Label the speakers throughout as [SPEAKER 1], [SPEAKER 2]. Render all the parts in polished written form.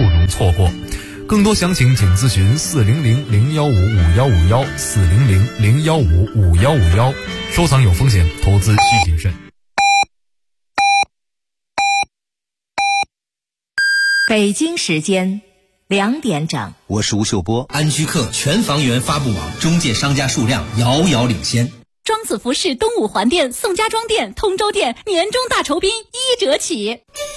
[SPEAKER 1] 容错过。更多详情请咨询400-015-5151，400-015-5151。收藏有风险，投资需谨慎。
[SPEAKER 2] 北京时间2点整，
[SPEAKER 3] 我是吴秀波。
[SPEAKER 4] 安居客全房源发布网中介商家数量遥遥领先。
[SPEAKER 5] 庄子服饰东五环店、宋家庄店、通州店年终大酬宾1折起。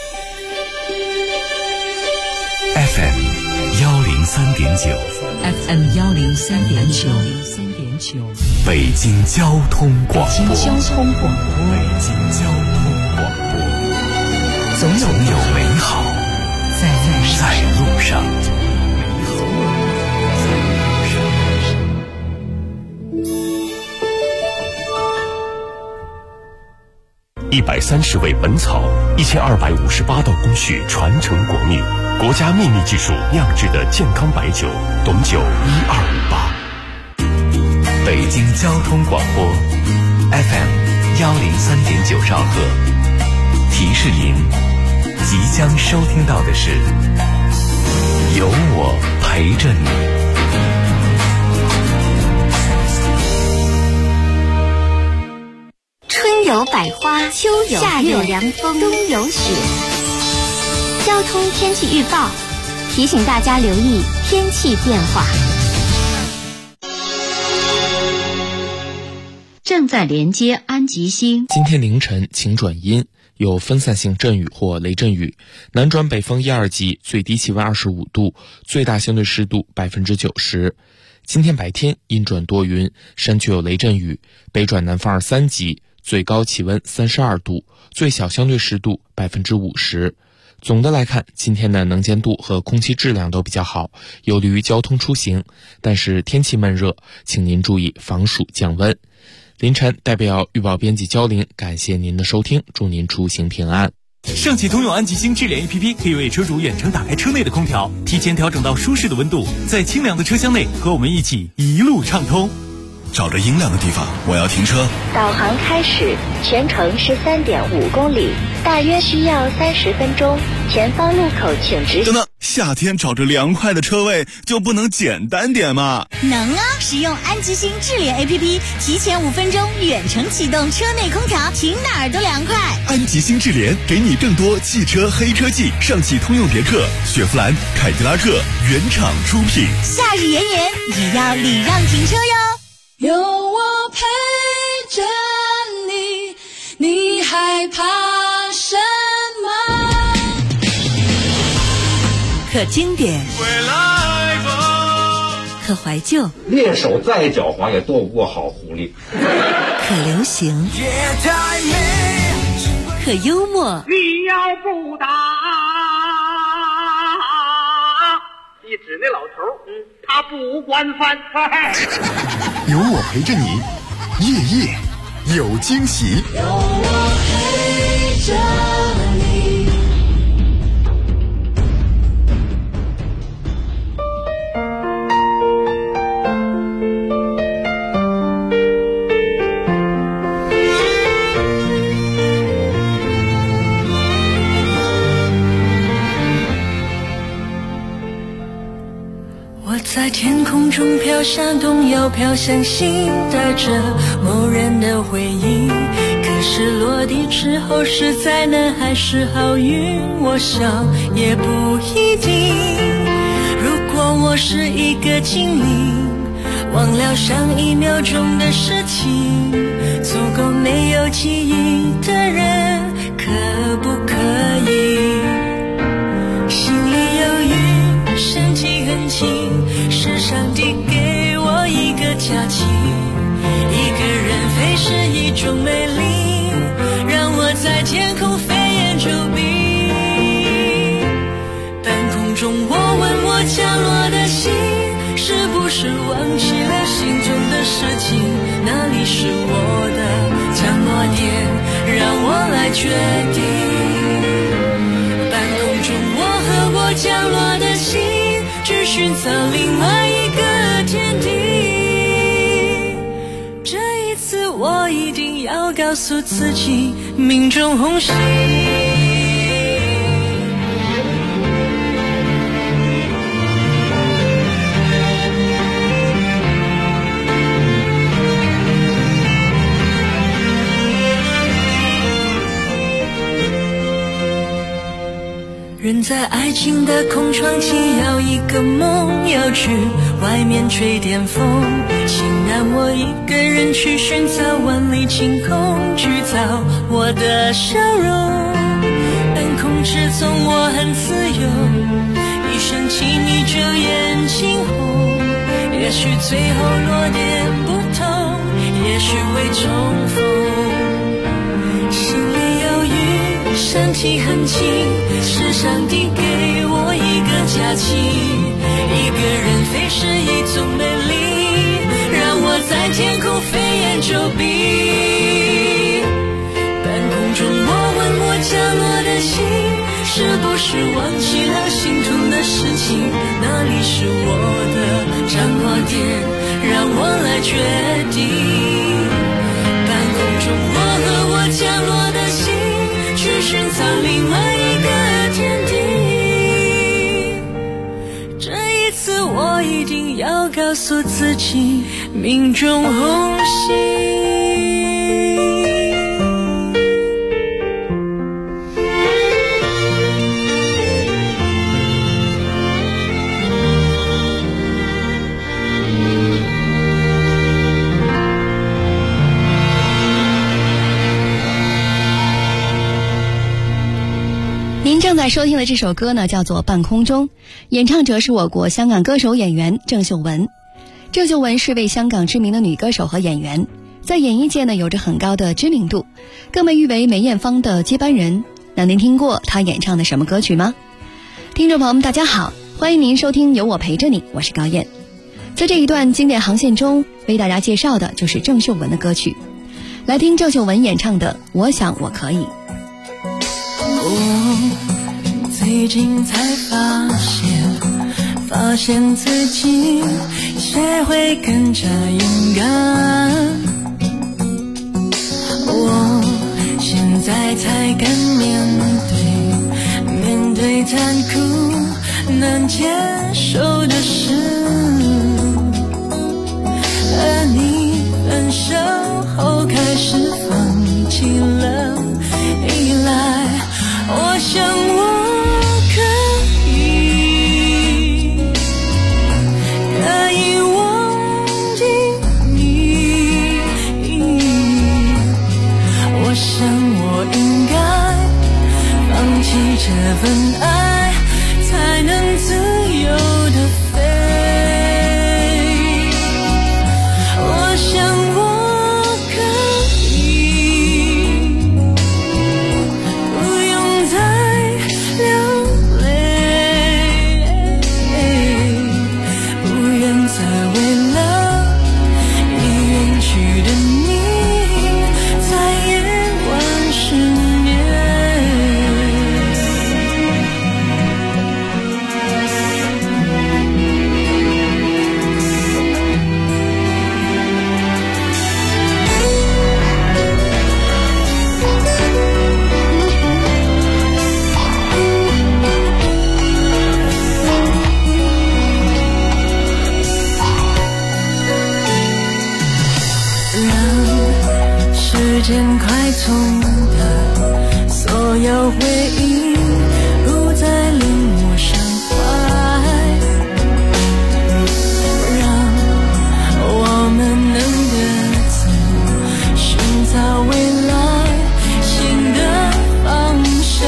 [SPEAKER 6] FM 103.9
[SPEAKER 2] FM 103.9，
[SPEAKER 6] 北京交通广播。
[SPEAKER 2] 北京交通广播，总有
[SPEAKER 6] 美好在路上。130味本草，1258道工序传承国秘，国家秘密技术酿制的健康白酒，董酒1258。北京交通广播 FM 103.9兆赫，提示您即将收听到的是有我陪着你。
[SPEAKER 7] 春有百花，秋有夏有凉风，冬有雪。交通天气预报提醒大家留意天气变化。
[SPEAKER 2] 正在连接安吉星。
[SPEAKER 8] 今天凌晨晴转阴，有分散性阵雨或雷阵雨，南转北风1、2级，最低气温25度，最大相对湿度90%。今天白天阴转多云，山区有雷阵雨，北转南风2、3级，最高气温32度，最小相对湿度50%。总的来看，今天的能见度和空气质量都比较好，有利于交通出行，但是天气闷热，请您注意防暑降温。凌晨代表预报编辑焦玲，感谢您的收听，祝您出行平安。
[SPEAKER 9] 上汽通用安吉星智联 APP 可以为车主远程打开车内的空调，提前调整到舒适的温度，在清凉的车厢内和我们一起一路畅通。
[SPEAKER 10] 找着阴凉的地方，我要停车。
[SPEAKER 7] 导航开始，全程13.5公里，大约需要30分钟。前方路口请直行。
[SPEAKER 10] 等等，夏天找着凉快的车位就不能简单点吗？
[SPEAKER 5] 能啊！使用安吉星智联 APP， 提前5分钟远程启动车内空调，停哪儿都凉快。
[SPEAKER 10] 安吉星智联给你更多汽车黑科技，上汽通用别克、雪佛兰、凯迪拉克原厂出品。
[SPEAKER 5] 夏日炎炎，也要礼让停车哟。
[SPEAKER 11] 有我陪着你，你害怕什么？
[SPEAKER 2] 可经典，可怀旧，
[SPEAKER 12] 猎手再狡猾也斗不过好狐狸。
[SPEAKER 2] 可流行，可幽默。
[SPEAKER 13] 你要不打，你指那老头，他不管饭菜。
[SPEAKER 10] 有我陪着你，夜夜有惊喜。
[SPEAKER 11] 有我陪着你。
[SPEAKER 14] 在天空中飘向东，又飘向西，带着某人的回忆。可是落地之后是灾难还是好运，我想也不一定。如果我是一个精灵，忘了上1秒钟的事情，足够没有记忆的人，可不可以？心里有雨，身体很轻，是上帝给我一个假期，一个人飞是一种美丽，让我在天空飞檐走壁。半空中我问我降落的心，是不是忘记了心中的事情？哪里是我的降落点，让我来决定。半空中我和我降落的心，去寻找另外一个天地。这一次我一定要告诉自己，命中红心。 在爱情的空窗期，要一个梦，要去外面吹点风，请让我一个人去寻找万里晴空，去找我的笑容。但控制中我很自由，一生气你就眼睛红，也许最后落点不同，也许会重逢。心里有雨，身体很轻，是上帝给我一个假期，一个人飞是一种美丽，让我在天空飞檐走壁。半空中我问我降落的心，是不是忘记了心痛的事情，哪里是我的降落点，让我来决定。半空中我和我降落的心，去寻找另外一个天地。这一次我一定要告诉自己，命中红心。
[SPEAKER 3] 您正在收听的这首歌呢，叫做《半空中》，演唱者是我国香港歌手演员郑秀文。郑秀文是位香港知名的女歌手和演员，在演艺界呢有着很高的知名度，更被誉为梅艳芳的接班人。那您听过她演唱的什么歌曲吗？听众朋友们大家好，欢迎您收听有我陪着你，我是高燕。在这一段经典航线中，为大家介绍的就是郑秀文的歌曲，来听郑秀文演唱的《我想我可以》。
[SPEAKER 14] 我最近才发现自己学会更加勇敢，我现在才敢面对残酷难接受的事。和你分手后开始放弃了依赖，我想我可以忘记你，我想我应该放弃这份爱，才能自由地飞。我想我可以不用再流泪，不愿再为了已远去的你在夜晚失眠。时间快冲的所有回忆不再令我伤怀，让我们能各自寻找未来新的方向。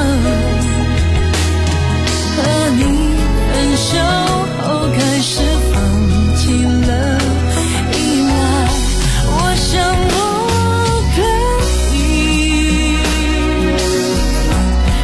[SPEAKER 14] 和你分手后开始放弃了依赖，我想我可以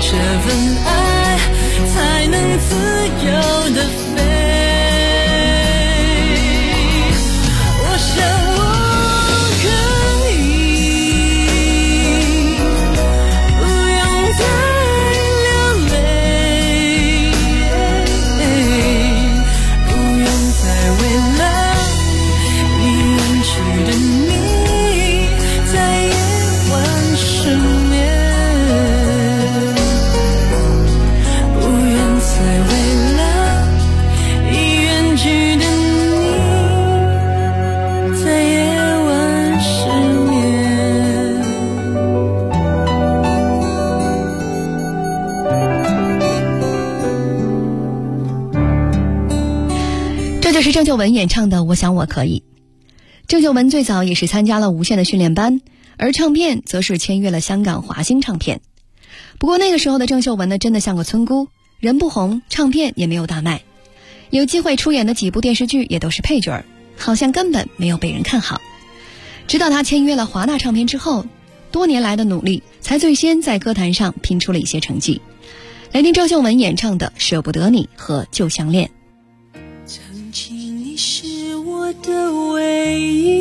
[SPEAKER 14] 这份爱才能自由的飞。我想我可以不用再流泪，不用再为了你远去的你在夜晚失眠，不用再为了已远去的你在夜晚失眠。
[SPEAKER 3] 这就是郑秀文演唱的《我想我可以》。郑秀文最早也是参加了无线的训练班，而唱片则是签约了香港华星唱片。不过那个时候的郑秀文呢，真的像个村姑，人不红，唱片也没有大卖，有机会出演的几部电视剧也都是配角儿，好像根本没有被人看好。直到她签约了华纳唱片之后，多年来的努力才最先在歌坛上拼出了一些成绩。来听郑秀文演唱的《舍不得你》和《旧相恋》。
[SPEAKER 14] 曾经你是我的唯一，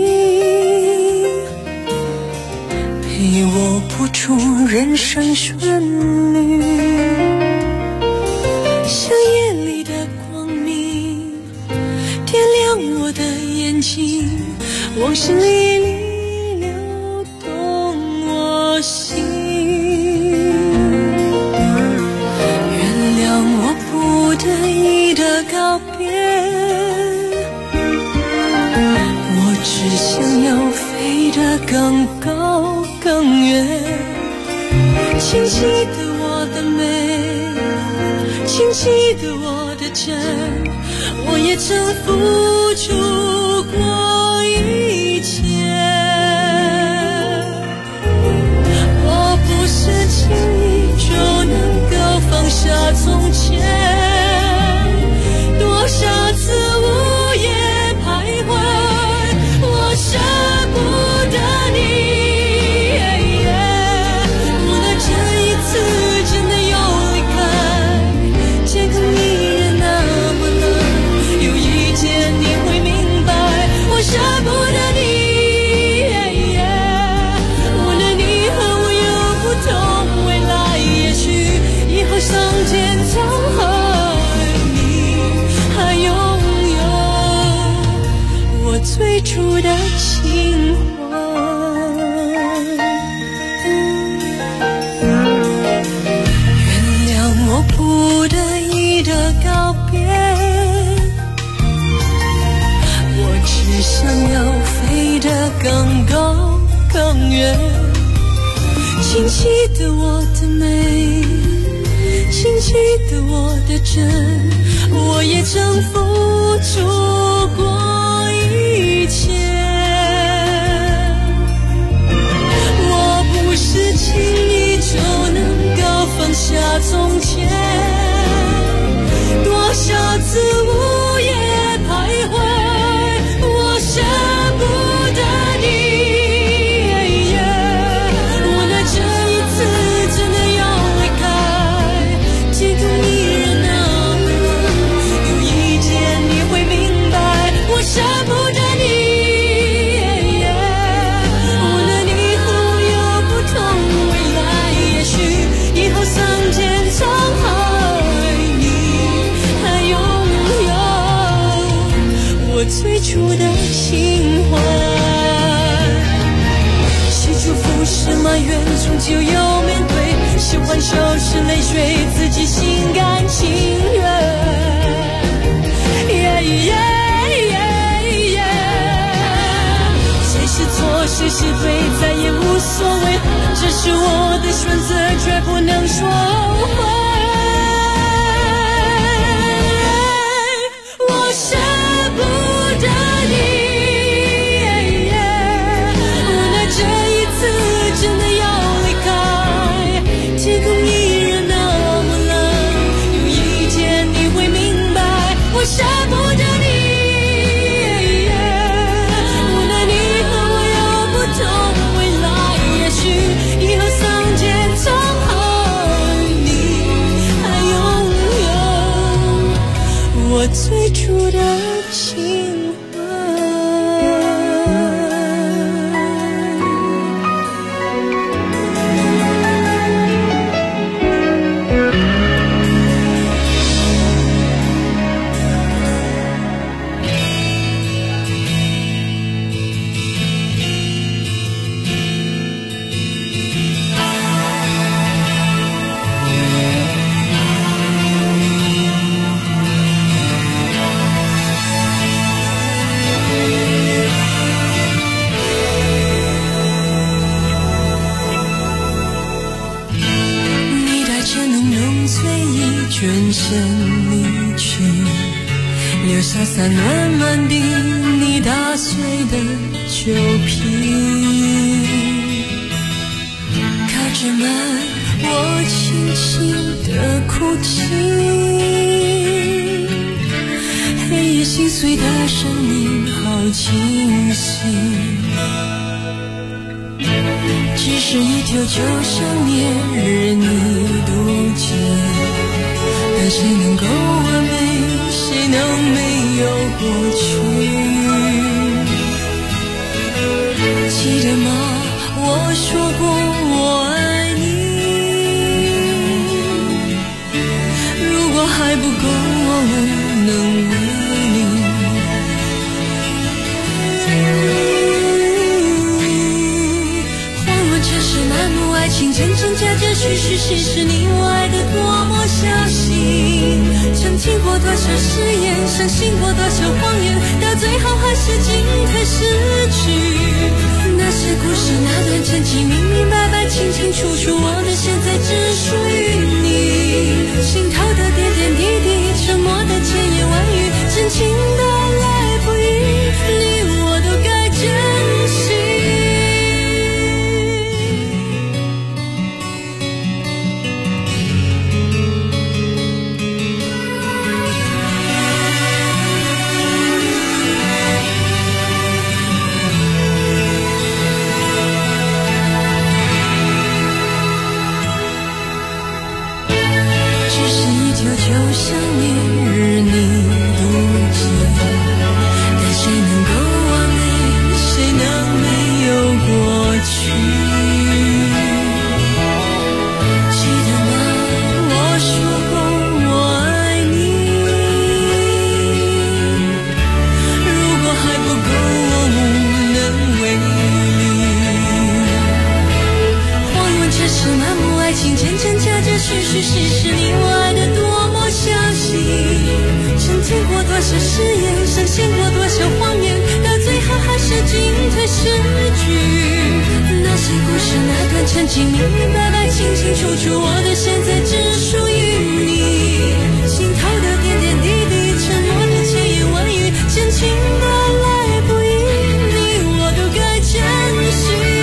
[SPEAKER 14] 陪我谱出人生旋律，像夜里的光明，点亮我的眼睛，往事历历流动我心。原谅我不得已的告别，我只想要飞得更高更远，请记得我的美，请记得我的真，我也曾付出过一切。我不是轻易就能够放下从前，多少次午夜徘徊，我舍不得你。我的这一次真的有离开，天空依然那么冷，有一天你会明白，我舍不得你。我的你和我有不同未来，也许以后相见沧海，你还拥有我最初的情怀。原谅我不得已的告别，我只想要飞得更高更远，请记得我的美，请记得我的真，我也曾付出过一切。我不是轻易就能够放下从前，多少次午夜徘徊，我舍不得你。我的这一次真的要离开，天空依然那么冷，有一天你会明白，我舍不得你。我的你和我有不同未来，也许以后相见沧海，你还拥有我最初的情怀。是祝福是埋怨，终究要面对，是欢笑是泪水，自己心甘情愿。谁是错谁是对再也无所谓，这是我的选择，绝不能说回。我舍不得你，我的这一次真的要离开，天空依然那转身离去，留下散暖暖的你打碎的旧皮。靠着门，我轻轻地哭泣，黑夜心碎的声音好清晰，只是一条旧想念任你妒忌，但谁能够完美，谁能没有过去？记得吗？我说过我爱你，如果还不够，我无能为力。满目爱情真真假假，虚虚实实，你我爱的多么小心，曾经过多少誓言，相信过多少谎言，到最后还是进退失据。那些故事，那段曾经明明白白，清清楚楚，我的现在只属于你。心头的点点滴滴，沉默的千言万语，真情的来不及，你我都该珍惜。就像你任你妒忌，但谁能够完美，谁能没有过去？记得吗？我说过我爱你，如果还不够，我无能为力。荒原却是满目爱情，真真假假，虚虚实实，你我爱的多相信，曾经过多少誓言，相信过多少谎言，到最后还是进退失据。那些故事，那段曾经明明白白，清清楚楚，我的现在只属于你。心头的点点滴滴，沉默的千言万语，真情的来不及，你我都该珍惜。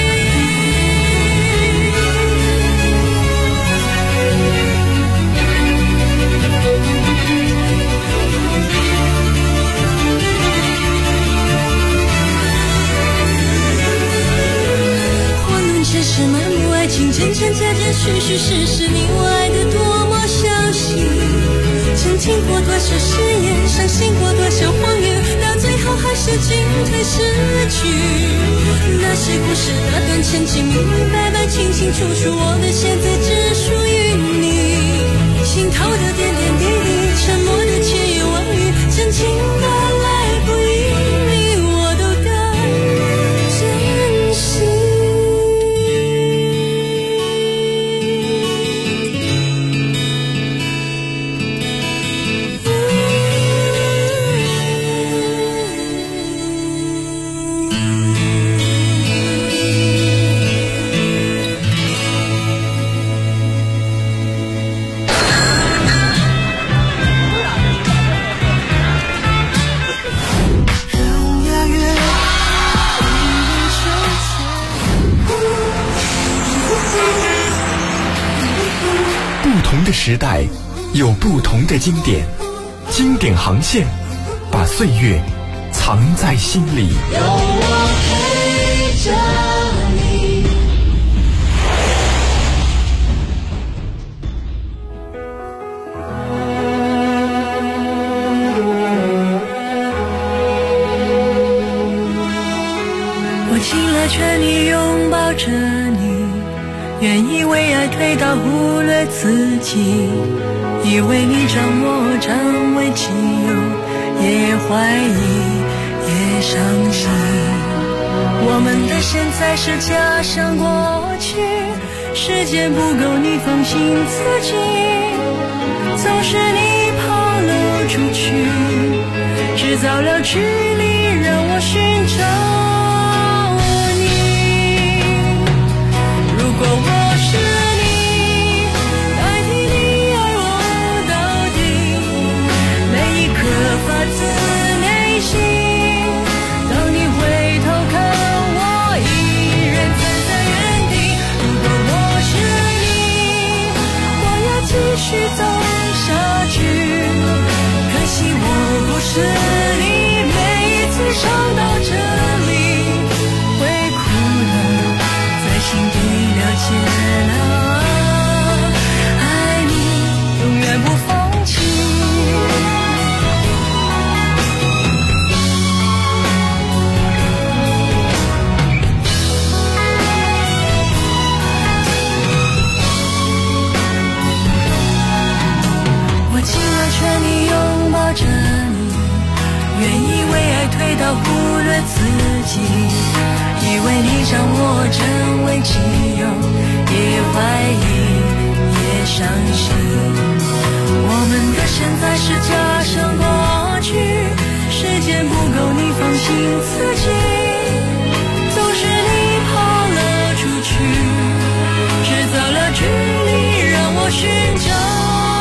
[SPEAKER 14] 是满目爱情，真真假假，虚虚实实，你我爱的多么相信，曾经过多少誓言，相信过多少谎言，到最后还是进退失据。那些故事，那段曾经明明白白，清清楚楚，我的现在只属于你。心头的点点滴滴，沉默的千言万语，真情的来不及，你我都该珍惜。
[SPEAKER 15] 不同的时代有不同的经典，经典航线把岁月藏在心里。
[SPEAKER 11] 有我陪着你。
[SPEAKER 14] 我尽了全力拥抱着你，愿意为爱推倒忽略自己，以为你掌握占为己有，也怀疑也伤心。我们的现在是加上过去，时间不够你放心自己，总是你抛了出去，制造了距离让我寻找如果我是你，代替你爱我， 继续走下去。可惜我不是你，每一次伤到这里，会哭了，在心底了解了，爱你永远不放弃。劝你拥抱着你，愿意为爱推倒忽略自己，以为你掌握真伪己有，也怀疑也相信，我们的现在是假设过去，时间不够你放心自己，总是你跑了出去，制造了距离让我寻找。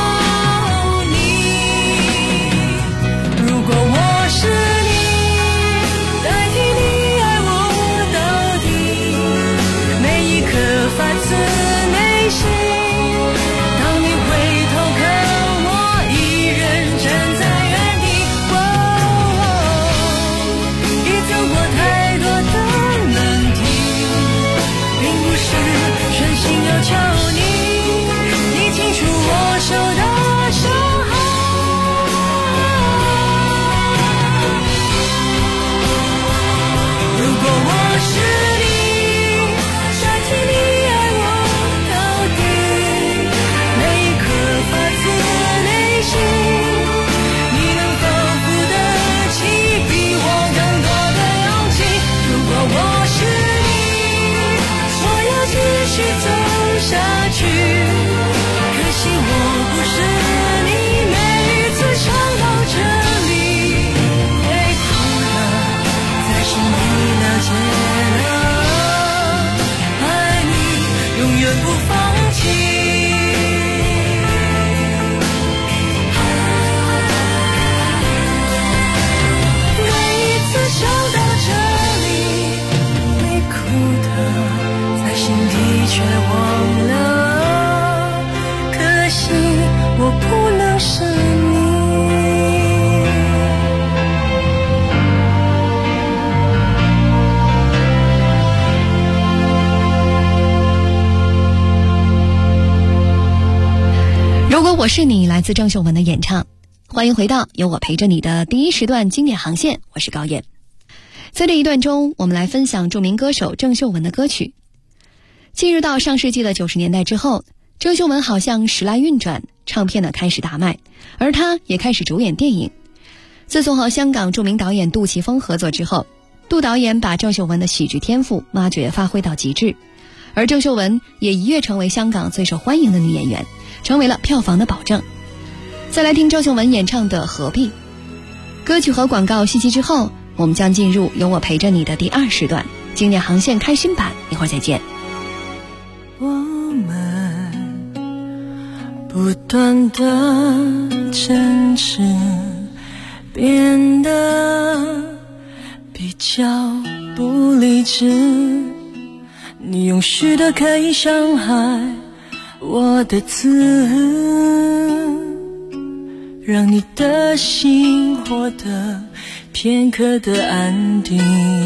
[SPEAKER 14] 却忘了，可惜我不能是你。
[SPEAKER 3] 如果我是你，来自郑秀文的演唱。欢迎回到有我陪着你的第一时段经典航线，我是高燕。在这一段中，我们来分享著名歌手郑秀文的歌曲。进入到上世纪的90年代之后，郑秀文好像时来运转，唱片呢开始大卖，而她也开始主演电影。自从和香港著名导演杜琪峰合作之后，杜导演把郑秀文的喜剧天赋挖掘发挥到极致，而郑秀文也一跃成为香港最受欢迎的女演员，成为了票房的保证。再来听郑秀文演唱的《何必》。歌曲和广告信息之后，我们将进入有我陪着你的第2时段经典航线开心版，一会儿再见。
[SPEAKER 14] 我们不断的争执，变得比较不理智，你用虚的可以伤害我的字，让你的心获得片刻的安定。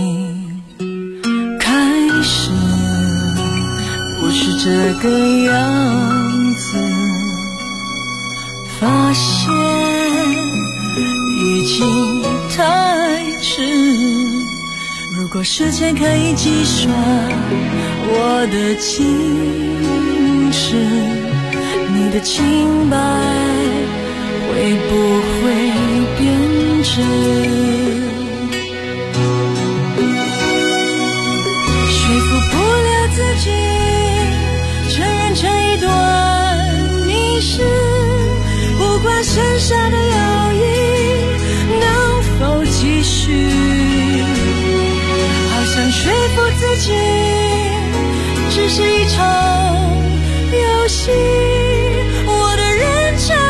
[SPEAKER 14] 开始不是这个样子，发现已经太迟。如果时间可以计算我的矜持，你的清白会不会变质？说服不了自己承认这一段迷失，不管剩下的友谊能否继续，好像说服自己只是一场游戏，我的认真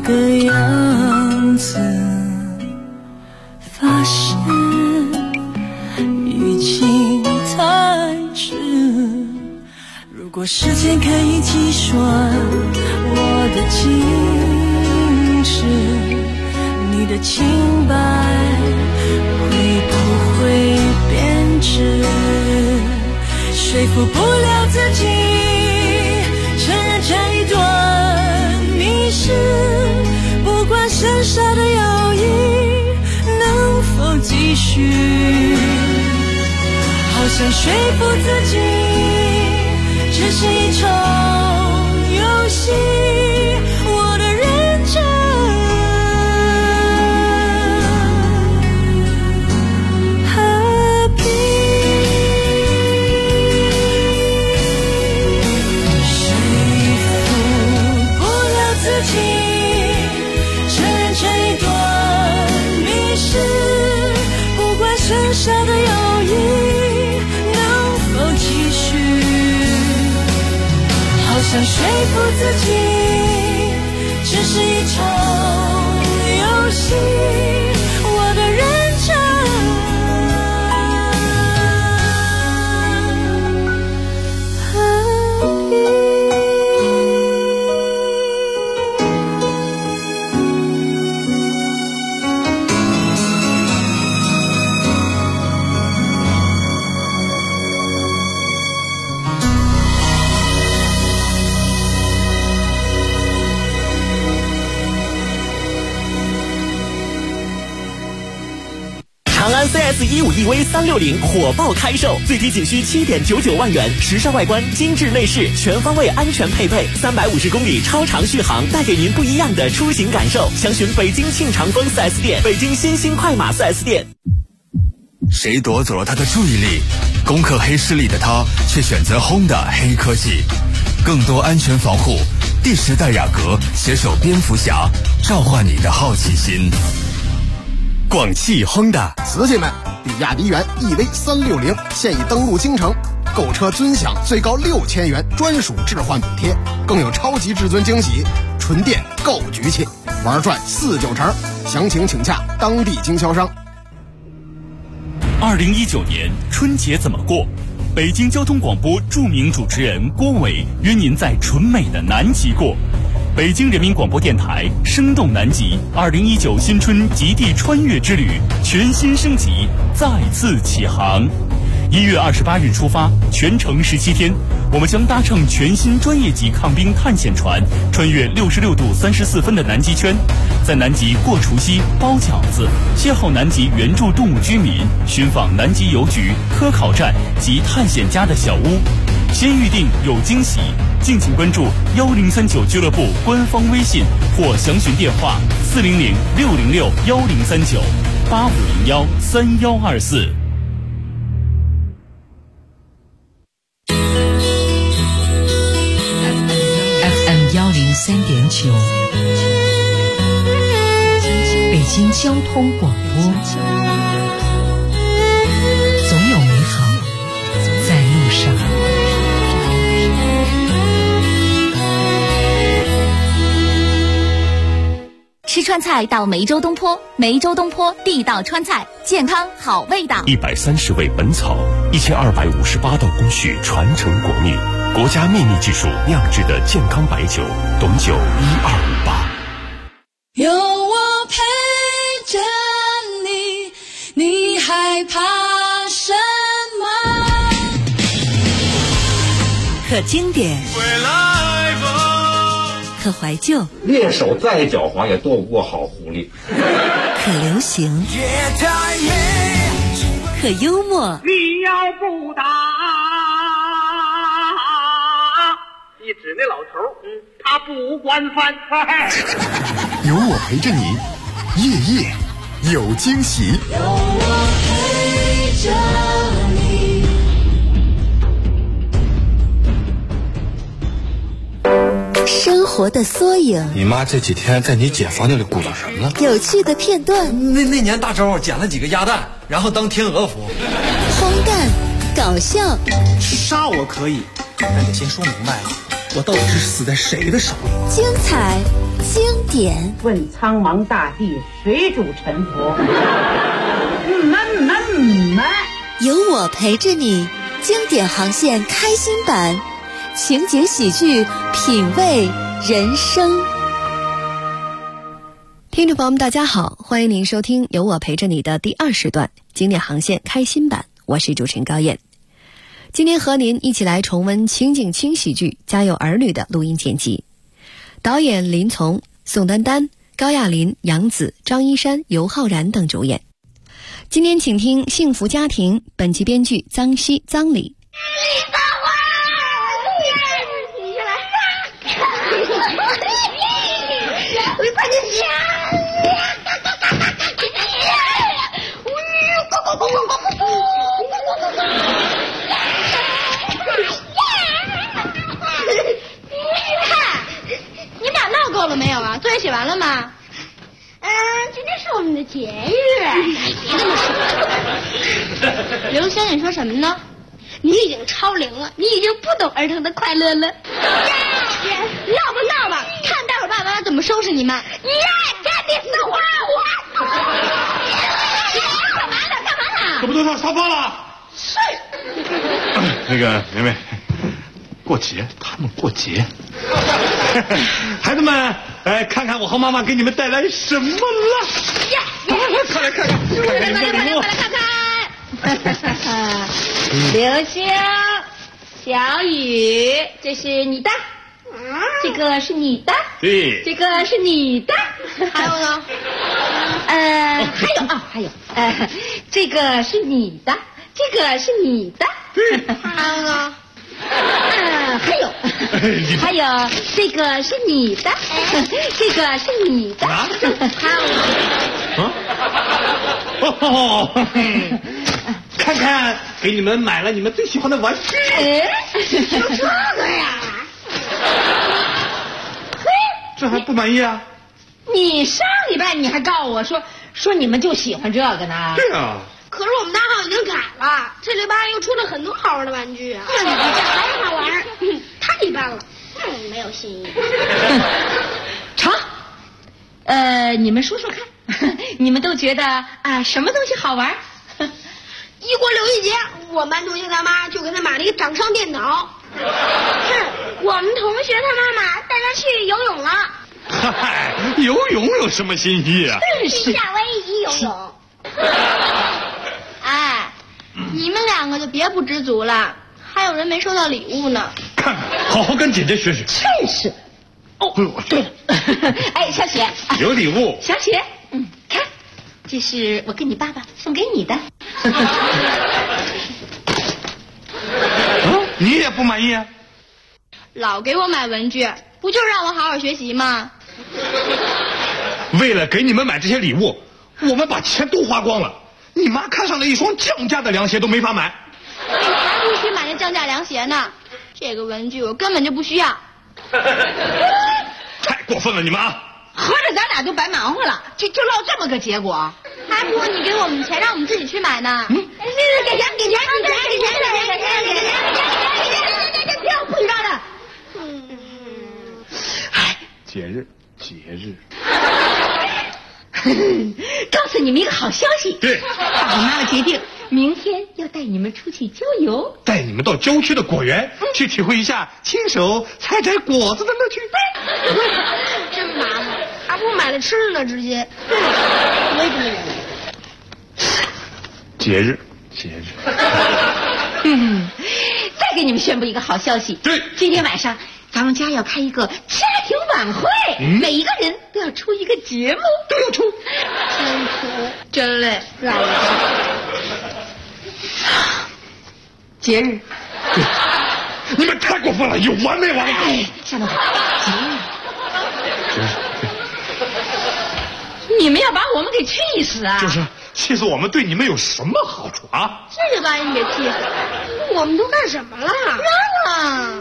[SPEAKER 14] 个样子，发现已经太迟。如果时间可以计算我的今世，你的清白会不会变质？说服不了自己承认这一段迷失，不管剩下的友谊能否继续，好想说服自己只是一场游戏，我的认真何必说服不了自己承认这一段迷失，不管剩下的友谊能否继续，好想说服自己只是一场游戏，我的认真何必
[SPEAKER 16] 长安 CS15EV 360火爆开售，最低仅需7.99万元，时尚外观，精致内饰，全方位安全配备，350公里超长续航，带给您不一样的出行感受。详询北京庆长丰 4S 店、北京新兴快马 4S 店。
[SPEAKER 10] 谁夺走了他的注意力？攻克黑势力的他却选择 Honda 黑科技，更多安全防护。第10代雅阁携手蝙蝠侠，召唤你的好奇心。广汽 Honda，
[SPEAKER 17] 瓷器们，比亚迪元 EV360现已登陆京城，购车尊享最高6000元专属置换补贴，更有超级至尊惊喜，纯电够局气，玩转4-9成，详情请洽当地经销商。
[SPEAKER 9] 2019年春节怎么过？北京交通广播著名主持人郭伟约您在纯美的南极过。北京人民广播电台生动南极2019新春极地穿越之旅全新升级，再次起航。1月28日出发，全程17天，我们将搭乘全新专业级抗冰探险船，穿越66度34分的南极圈，在南极过除夕、包饺子，邂逅南极原住动物居民，寻访南极邮局、科考站及探险家的小屋。先预定有惊喜，敬请关注1039俱乐部官方微信或详询电话400-606-1039-8501-3124。
[SPEAKER 18] FM103.9，北京交通广播，总有美好在路上。
[SPEAKER 5] 吃川菜到梅州东坡，梅州东坡地道川菜，健康好味道。
[SPEAKER 19] 130味本草，1258道工序传承国秘，国家秘密技术酿制的健康白酒，董酒1258。
[SPEAKER 14] 有我陪着你，你害怕什么？
[SPEAKER 2] 可经典，可怀旧，
[SPEAKER 12] 猎手再狡猾也斗不过好狐狸。
[SPEAKER 2] 可流行，可幽默。
[SPEAKER 13] 你要不打，一指那老头，他不惯犯。
[SPEAKER 15] 有我陪着你，夜夜有惊喜。
[SPEAKER 11] 有我陪着你。
[SPEAKER 20] 生活的缩影。
[SPEAKER 21] 你妈这几天在你姐房间里鼓捣什么呢？
[SPEAKER 20] 有趣的片段。
[SPEAKER 22] 那年大周捡了几个鸭蛋，然后当天鹅服。
[SPEAKER 20] 荒诞，搞笑。
[SPEAKER 22] 杀我可以，但得先说明白了，我到底是死在谁的手里？
[SPEAKER 20] 精彩， 经典。
[SPEAKER 1] 问苍茫大地，谁主沉浮？
[SPEAKER 20] 有我陪着你，经典航线开心版，情景喜剧，品味人生。
[SPEAKER 3] 听众朋友们大家好，欢迎您收听有我陪着你的第20段经典航线开心版，我是主持人高燕。今天和您一起来重温情景轻喜剧《家有儿女》的录音剪辑，导演林从、宋丹丹、高亚麟、杨紫、张一山、尤浩然等主演。今天请听《幸福家庭》，本期编剧臧希、臧礼。
[SPEAKER 4] 你们俩闹够了没有啊？作业写完了吗？今天是我们的节日。别这么说。刘星，你说什么呢？你已经超龄了，你已经不懂儿童的快乐了。闹吧闹吧，看待会儿爸爸怎么收拾你们。你真的是花我！干嘛呢？
[SPEAKER 21] 这不都上沙发了？
[SPEAKER 4] 是。
[SPEAKER 21] 那个梅梅，过节，他们过节。孩子们，看看我和妈妈给你们带来什么了？快来看看，你们的礼物。
[SPEAKER 4] 刘星、小雨，这是你的，这个是你的，
[SPEAKER 21] 对，
[SPEAKER 4] 这个是你的，还有呢？还有，这个是你的，这个是你的，还有呢？还有，这个是你的，这个是你的，还有
[SPEAKER 21] 呢？看看，给你们买了你们最喜欢的玩具。
[SPEAKER 4] 就这个呀？嘿，
[SPEAKER 21] 这还不满意啊？
[SPEAKER 4] 你上礼拜你还告诉我说你们就喜欢这个呢？
[SPEAKER 21] 对啊。
[SPEAKER 4] 可是我们大号已经改了，这礼拜又出了很多好玩的玩具啊！这还好玩，太一般了，没有新意。成，你们说说看，你们都觉得什么东西好玩？一过六一节，我班同学他妈就给他买了一个掌上电脑。是我们同学他妈妈带他去游泳了。
[SPEAKER 21] 嗨，游泳有什么新意啊？
[SPEAKER 4] 去夏威夷游泳。你们两个就别不知足了，还有人没收到礼物呢。
[SPEAKER 21] 看看，好好跟姐姐学学。
[SPEAKER 4] 真是。哦，对了，小雪，
[SPEAKER 21] 有礼物。
[SPEAKER 4] 小雪，看，这是我跟你爸爸送给你的。
[SPEAKER 21] 你也不满意啊？
[SPEAKER 4] 老给我买文具，不就是让我好好学习吗？
[SPEAKER 21] 为了给你们买这些礼物，我们把钱都花光了。你妈看上了一双降价的凉鞋都没法买。
[SPEAKER 4] 你还不许买那降价凉鞋呢？这个文具我根本就不需要。
[SPEAKER 21] 太过分了你们啊！
[SPEAKER 4] 合着咱俩就白忙活了，就落这么个结果。还不如你给我们钱，让我们自己去买呢。给钱！不许抓的。
[SPEAKER 21] 节日。
[SPEAKER 4] 告诉你们一个好消息，
[SPEAKER 21] 对，
[SPEAKER 4] 爸爸妈妈决定明天要带你们出去郊游，
[SPEAKER 21] 带你们到郊区的果园去体会一下亲手采摘果子的乐趣。
[SPEAKER 4] 真麻烦，还不如买了吃的呢，直接。我也这么认为。
[SPEAKER 21] 节日。
[SPEAKER 4] 再给你们宣布一个好消息，
[SPEAKER 21] 对，
[SPEAKER 4] 今天晚上咱们家要开一个家庭晚会，每一个人都要出一个节目，
[SPEAKER 21] 都要出，
[SPEAKER 4] 真苦，真累，让节日，
[SPEAKER 21] 你们太过分了，有完没完？
[SPEAKER 4] 夏东海，节日，你们要把我们给气死啊！
[SPEAKER 21] 就是气死我们，对你们有什么好处啊？
[SPEAKER 4] 这就把你给气死了，我们都干什么了？让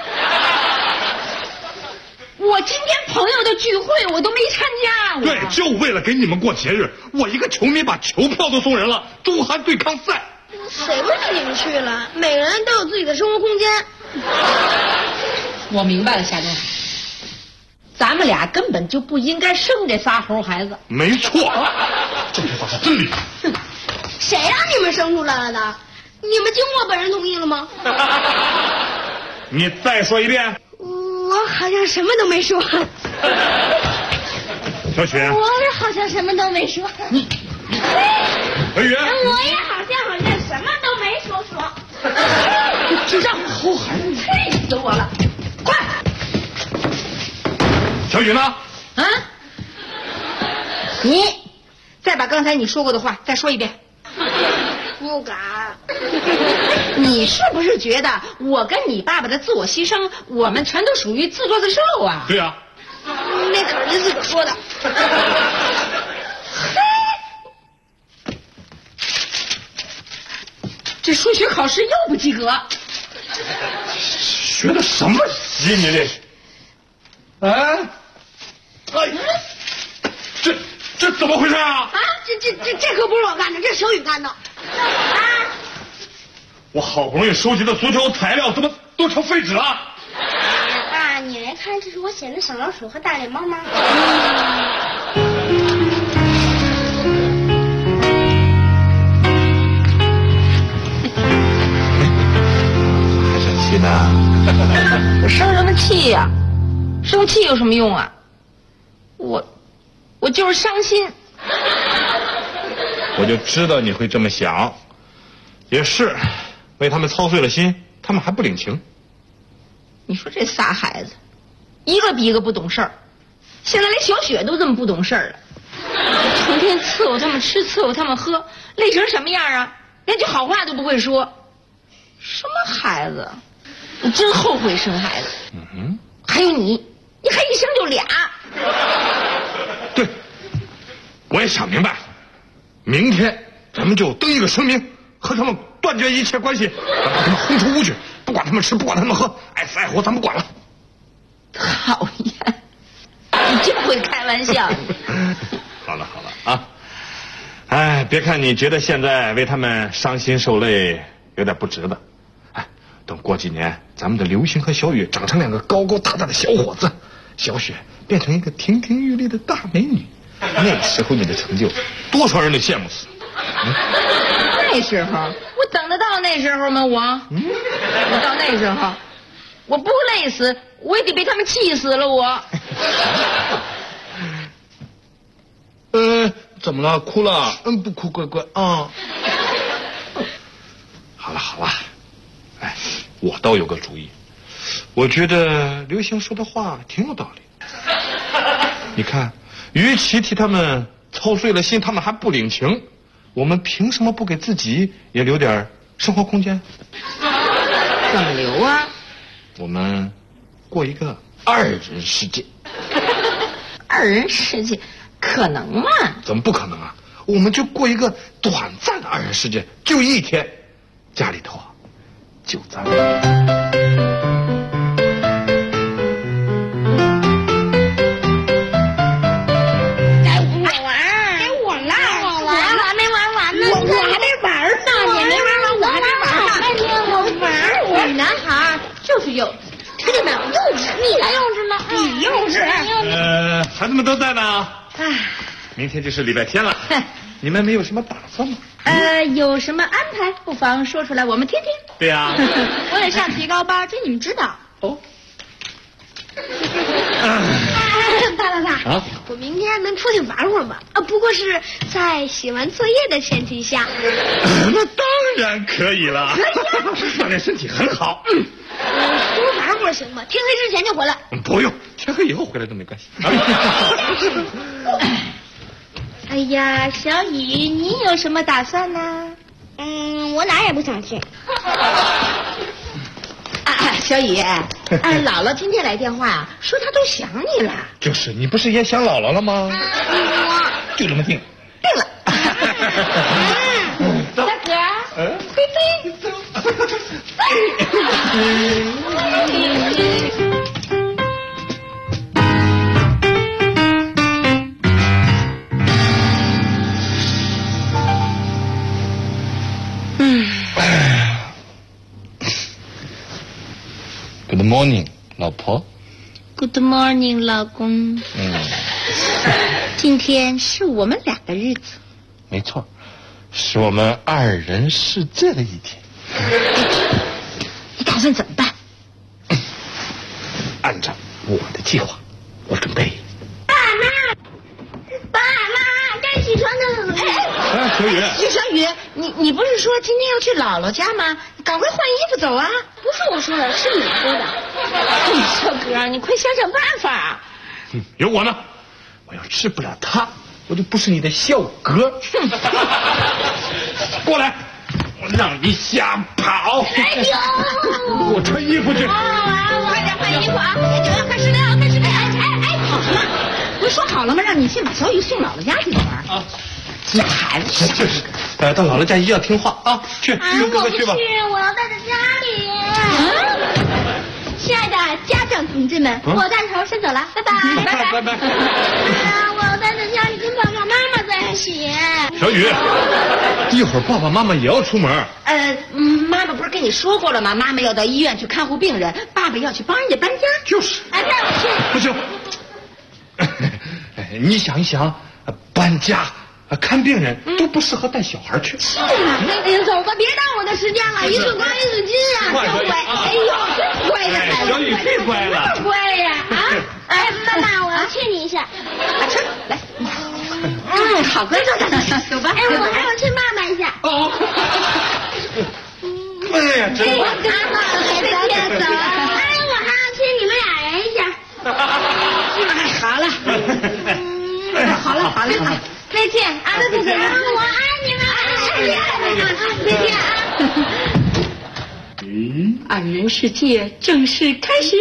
[SPEAKER 4] 我今天朋友的聚会我都没参加。
[SPEAKER 21] 对，就为了给你们过节日，我一个球迷把球票都送人了，中韩对抗赛。
[SPEAKER 4] 谁不是你们去了？每个人都有自己的生活空间。
[SPEAKER 18] 我明白了，夏东海，
[SPEAKER 1] 咱们俩根本就不应该生这仨猴孩子。
[SPEAKER 21] 没错，这句话是真理。
[SPEAKER 4] 谁让你们生出来了的？你们经过本人同意了吗？
[SPEAKER 21] 你再说一遍。
[SPEAKER 4] 我好像什么都没说。
[SPEAKER 21] 小雪，
[SPEAKER 4] 我也好像什么都没说。
[SPEAKER 21] 文宇，
[SPEAKER 4] 我也好像什么都没说。
[SPEAKER 21] 这让猴孩子
[SPEAKER 1] 气死我了！快，
[SPEAKER 21] 小雨呢？
[SPEAKER 1] 啊，你再把刚才你说过的话再说一遍。
[SPEAKER 4] 不敢。
[SPEAKER 1] 你是不是觉得我跟你爸爸的自我牺牲，我们全都属于自作自受啊？
[SPEAKER 21] 对啊。
[SPEAKER 4] 那可是您自个说的。
[SPEAKER 1] 这数学考试又不及格。
[SPEAKER 21] 学的什么习你这是？哎，这怎么回事啊？
[SPEAKER 4] 啊，这可不是我干的，这是小雨干的。啊！
[SPEAKER 21] 我好不容易收集的足球材料，怎么都成废纸了？
[SPEAKER 4] 爸，你来看，这是我写的小老鼠和大脸猫吗？
[SPEAKER 21] 还生气呢？
[SPEAKER 1] 我生什么气呀？生气有什么用啊？我就是伤心。
[SPEAKER 21] 我就知道你会这么想，也是，为他们操碎了心，他们还不领情。
[SPEAKER 1] 你说这仨孩子，一个比一个不懂事儿，现在连小雪都这么不懂事儿了，成天伺候他们吃，伺候他们喝，累成什么样啊？连句好话都不会说。什么孩子？我真后悔生孩子。还有你还一生就俩。
[SPEAKER 21] 对，我也想明白，明天咱们就登一个声明，和他们断绝一切关系，把他们轰出屋去，不管他们吃，不管他们喝，爱死爱活咱不管了。
[SPEAKER 1] 讨厌，你真会开玩笑。
[SPEAKER 21] 好了啊，哎，别看你觉得现在为他们伤心受累有点不值得，哎，等过几年咱们的刘星和小雨长成两个高高大大的小伙子，小雪变成一个亭亭玉立的大美女，那时候你的成就多少人得羡慕死。
[SPEAKER 1] 那时候我等得到那时候吗？我到那时候我不累死我也得被他们气死了。我
[SPEAKER 21] 怎么了？哭了？不哭，乖乖啊。好了，哎，我倒有个主意，我觉得刘星说的话挺有道理。你看，与其替他们操碎了心，他们还不领情，我们凭什么不给自己也留点生活空间？
[SPEAKER 1] 怎么留啊？
[SPEAKER 21] 我们过一个二人世界。
[SPEAKER 1] 二人世界可能吗？
[SPEAKER 21] 怎么不可能啊？我们就过一个短暂的二人世界，就一天，家里头就咱们。
[SPEAKER 1] 幼稚，听见没有？幼稚，
[SPEAKER 4] 你才幼稚呢！
[SPEAKER 1] 你幼稚。
[SPEAKER 21] 孩子们都在呢。明天就是礼拜天了，你们没有什么打算吗？
[SPEAKER 1] 有什么安排？不妨说出来，我们听听。
[SPEAKER 21] 对呀，
[SPEAKER 4] 我得上提高班，这你们知道。
[SPEAKER 21] 哦。
[SPEAKER 4] 大，我明天能出去玩会儿吗？不过是在写完作业的前提下。
[SPEAKER 21] 那当然可以了，锻炼身体很好。
[SPEAKER 4] 多玩会儿行吗？天黑之前就回来。
[SPEAKER 21] 不用，天黑以后回来都没关系。
[SPEAKER 4] 哎呀，小雨，你有什么打算呢？我哪也不想去。
[SPEAKER 1] 小雨，姥姥今天来电话说她都想你了。
[SPEAKER 21] 就是，你不是也想姥姥了吗？就这么定。
[SPEAKER 1] 定了。大哥，飞飞。
[SPEAKER 21] Good morning， 老婆。
[SPEAKER 1] Good morning， 老公。今天是我们俩的日子。
[SPEAKER 21] 没错，是我们二人世界的一天。
[SPEAKER 1] 你打算怎么办？
[SPEAKER 21] 按照我的计划，我准备。
[SPEAKER 4] 爸妈，该起床了。
[SPEAKER 21] 小雨，
[SPEAKER 1] 小雨，你不是说今天要去姥姥家吗？赶快换衣服走啊！
[SPEAKER 4] 不是我说的，是你说的。
[SPEAKER 1] 小哥，你快想想办法。
[SPEAKER 21] 有我呢，我要治不了他，我就不是你的小哥。过来，我让你瞎跑。
[SPEAKER 4] 哎呦！
[SPEAKER 21] 给我穿衣服去。
[SPEAKER 1] 快点换衣服啊！就要开始了，开始了！哎，好什么？不是说好了吗？让你先把小雨送姥姥家去玩啊！这孩子
[SPEAKER 21] 就是，到姥姥家一定要听话啊！去，跟哥哥去吧。
[SPEAKER 4] 我要待在家里。亲爱的家长同志们，我带头先走了，拜拜。
[SPEAKER 21] 拜拜。
[SPEAKER 4] 我要待在家里跟爸爸妈妈在一起。
[SPEAKER 21] 小雨，一会儿爸爸妈妈也要出门。
[SPEAKER 1] 妈妈不是跟你说过了吗？妈妈要到医院去看护病人，爸爸要去帮人家搬家。
[SPEAKER 21] 就是。
[SPEAKER 4] 带我去。
[SPEAKER 21] 不行。你想一想，搬家、看病人都不适合带小孩去。
[SPEAKER 4] 是啊，走吧，别耽误我的时间了。一次乖一次近啊，真乖！哎呦，真乖的孩子，
[SPEAKER 21] 小雨太乖了，
[SPEAKER 4] 多乖呀！妈妈，我要亲你一下。
[SPEAKER 1] 吃，来。好乖，走吧。
[SPEAKER 4] 哎，我还要亲爸爸一下。
[SPEAKER 21] 哦。哎呀，真乖。
[SPEAKER 4] 别走。哎，我还要亲你们俩人一下。
[SPEAKER 1] 好了，好了，
[SPEAKER 4] 再见啊！我爱你们，再见啊！
[SPEAKER 1] 二人世界正式开始。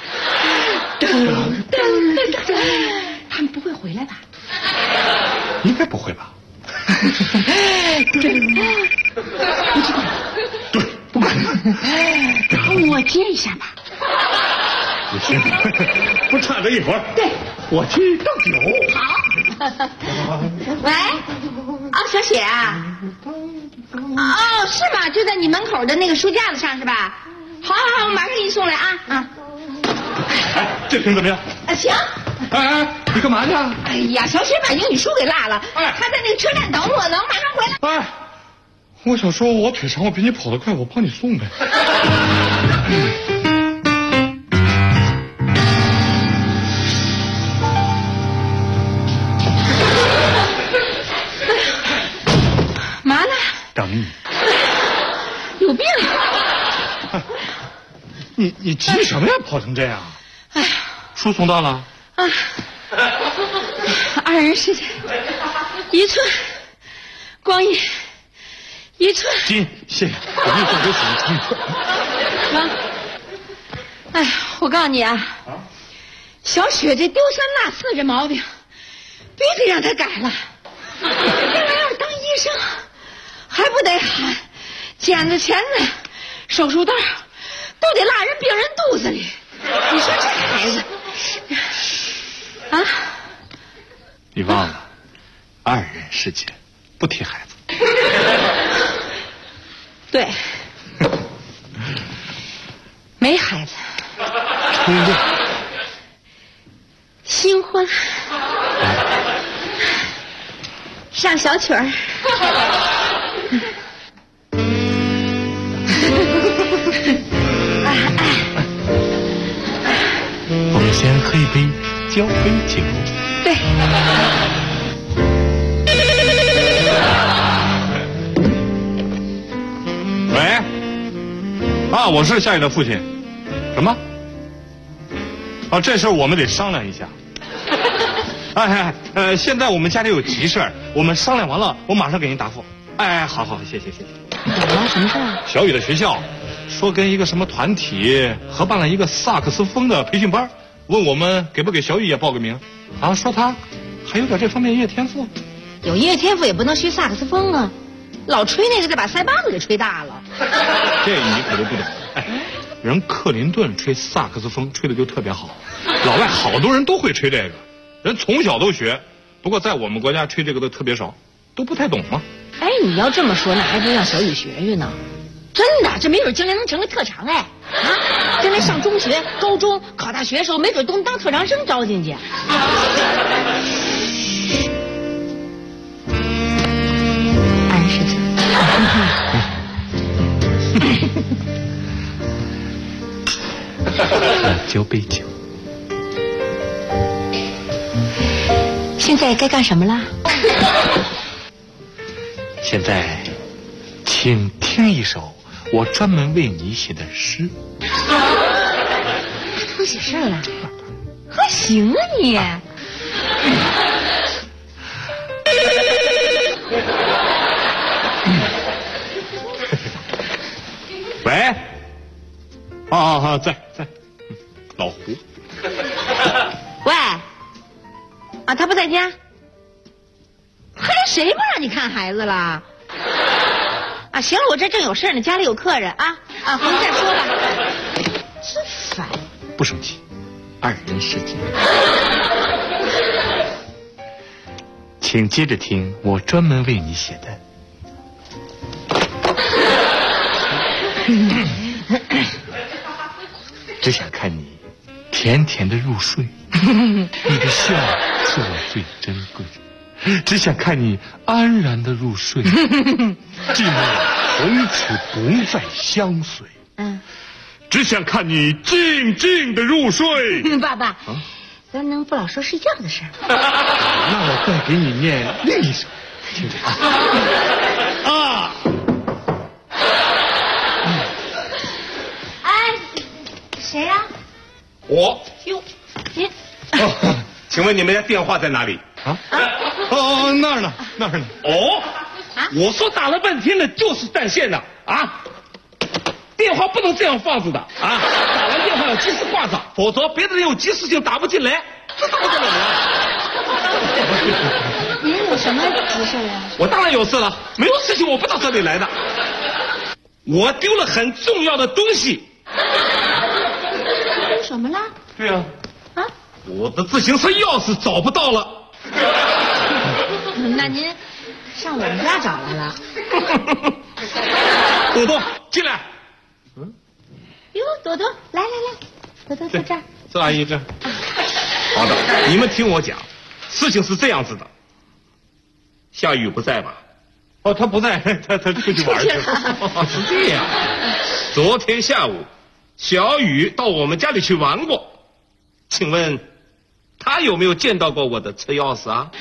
[SPEAKER 1] 他们不会回来吧？
[SPEAKER 21] 应该不会吧？
[SPEAKER 1] 对，不知道。
[SPEAKER 21] 对，不管。
[SPEAKER 1] 我接一下吧。
[SPEAKER 21] 你去，不差这一会儿。
[SPEAKER 1] 对，
[SPEAKER 21] 我去倒酒。
[SPEAKER 1] 好。喂，小雪啊。是吗？就在你门口的那个书架子上是吧？好，我马上给你送来啊。
[SPEAKER 21] 这瓶怎么样？
[SPEAKER 1] 行。
[SPEAKER 21] 你干嘛去？
[SPEAKER 1] 哎呀，小雪把英语书给落了，她在那个车站等我呢，我马上回来。
[SPEAKER 21] 我想说，我腿长，我比你跑得快，我帮你送呗。
[SPEAKER 1] 嘛呢？
[SPEAKER 21] 等你。
[SPEAKER 1] 有病！
[SPEAKER 21] 你急什么呀？跑成这样。
[SPEAKER 1] 哎呀，
[SPEAKER 21] 书送到了。
[SPEAKER 1] 二人世界，一寸光阴一寸
[SPEAKER 21] 金，谢谢，我给你做杯水。
[SPEAKER 1] 妈，哎，我告诉你啊，小雪这丢三落四这毛病，必须让她改了。将来要是当医生，还不得喊剪子钳子、手术刀都得落人病人肚子里。你说这孩子啊？
[SPEAKER 21] 你忘了，二人世界不提孩子。
[SPEAKER 1] 对，没孩子，
[SPEAKER 21] 初恋，
[SPEAKER 1] 新婚，上小曲儿。
[SPEAKER 21] 我们先喝一杯交杯酒。
[SPEAKER 1] 对。
[SPEAKER 21] 喂，我是夏雨的父亲。什么？这事儿我们得商量一下。现在我们家里有急事儿，我们商量完了，我马上给您答复。好，谢谢。
[SPEAKER 1] 怎么了？什么事儿？
[SPEAKER 21] 小雨的学校说跟一个什么团体合办了一个萨克斯风的培训班，问我们给不给小雨也报个名。说他还有点这方面音乐天赋。
[SPEAKER 1] 有音乐天赋也不能学萨克斯风啊，老吹那个得把腮帮子给吹大了。
[SPEAKER 21] 这你可都不懂。人克林顿吹萨克斯风吹的就特别好，老外好多人都会吹这个，人从小都学。不过在我们国家吹这个的特别少，都不太懂嘛。
[SPEAKER 1] 你要这么说，那还不让小雨学学呢？真的，这没准将来能成个特长。 将来上中学、高中、考大学的时候，没准都能当特长生招进去。20岁。
[SPEAKER 21] 9杯酒。
[SPEAKER 1] 现在该干什么了？
[SPEAKER 21] 现在，请听一首我专门为你写的诗。
[SPEAKER 1] 都写事了？还行啊你。
[SPEAKER 21] 喂。好，在。老胡。
[SPEAKER 1] 喂。啊，他不在家。还谁不让你看孩子了？啊，行了，我这正有事呢，家里有客人啊，回去再说吧。真烦。
[SPEAKER 21] 不生气，2人世界。请接着听我专门为你写的。只想看你甜甜的入睡，你的笑是我最珍贵。只想看你安然的入睡，寂寞从此不再相随。只想看你静静的入睡。
[SPEAKER 1] 爸爸，咱能不老说睡觉的事儿？
[SPEAKER 21] 那我再给你念另一首，听着啊。
[SPEAKER 1] 谁呀？
[SPEAKER 21] 我。
[SPEAKER 1] 哟，您。
[SPEAKER 21] 请问你们家电话在哪里？那儿呢。我说打了半天了，就是断线的啊！电话不能这样放着的啊！打完电话要及时挂上，否则别的人有急事情打不进来，这怎么可能啊？
[SPEAKER 1] 您有什么急事啊？
[SPEAKER 21] 我当然有事了，没有事情我不到这里来的。我丢了很重要的东西。
[SPEAKER 1] 丢什么了？
[SPEAKER 21] 对啊。我的自行车钥匙找不到了。
[SPEAKER 1] 那您上我们家找来了？
[SPEAKER 21] 朵朵进来。
[SPEAKER 1] 哟，朵朵，来，朵朵在这儿。
[SPEAKER 21] 这阿姨这。好的，你们听我讲，事情是这样子的。夏雨不在吧？他不在，他出去玩去了。是这样。昨天下午，小雨到我们家里去玩过，请问他有没有见到过我的车钥匙啊？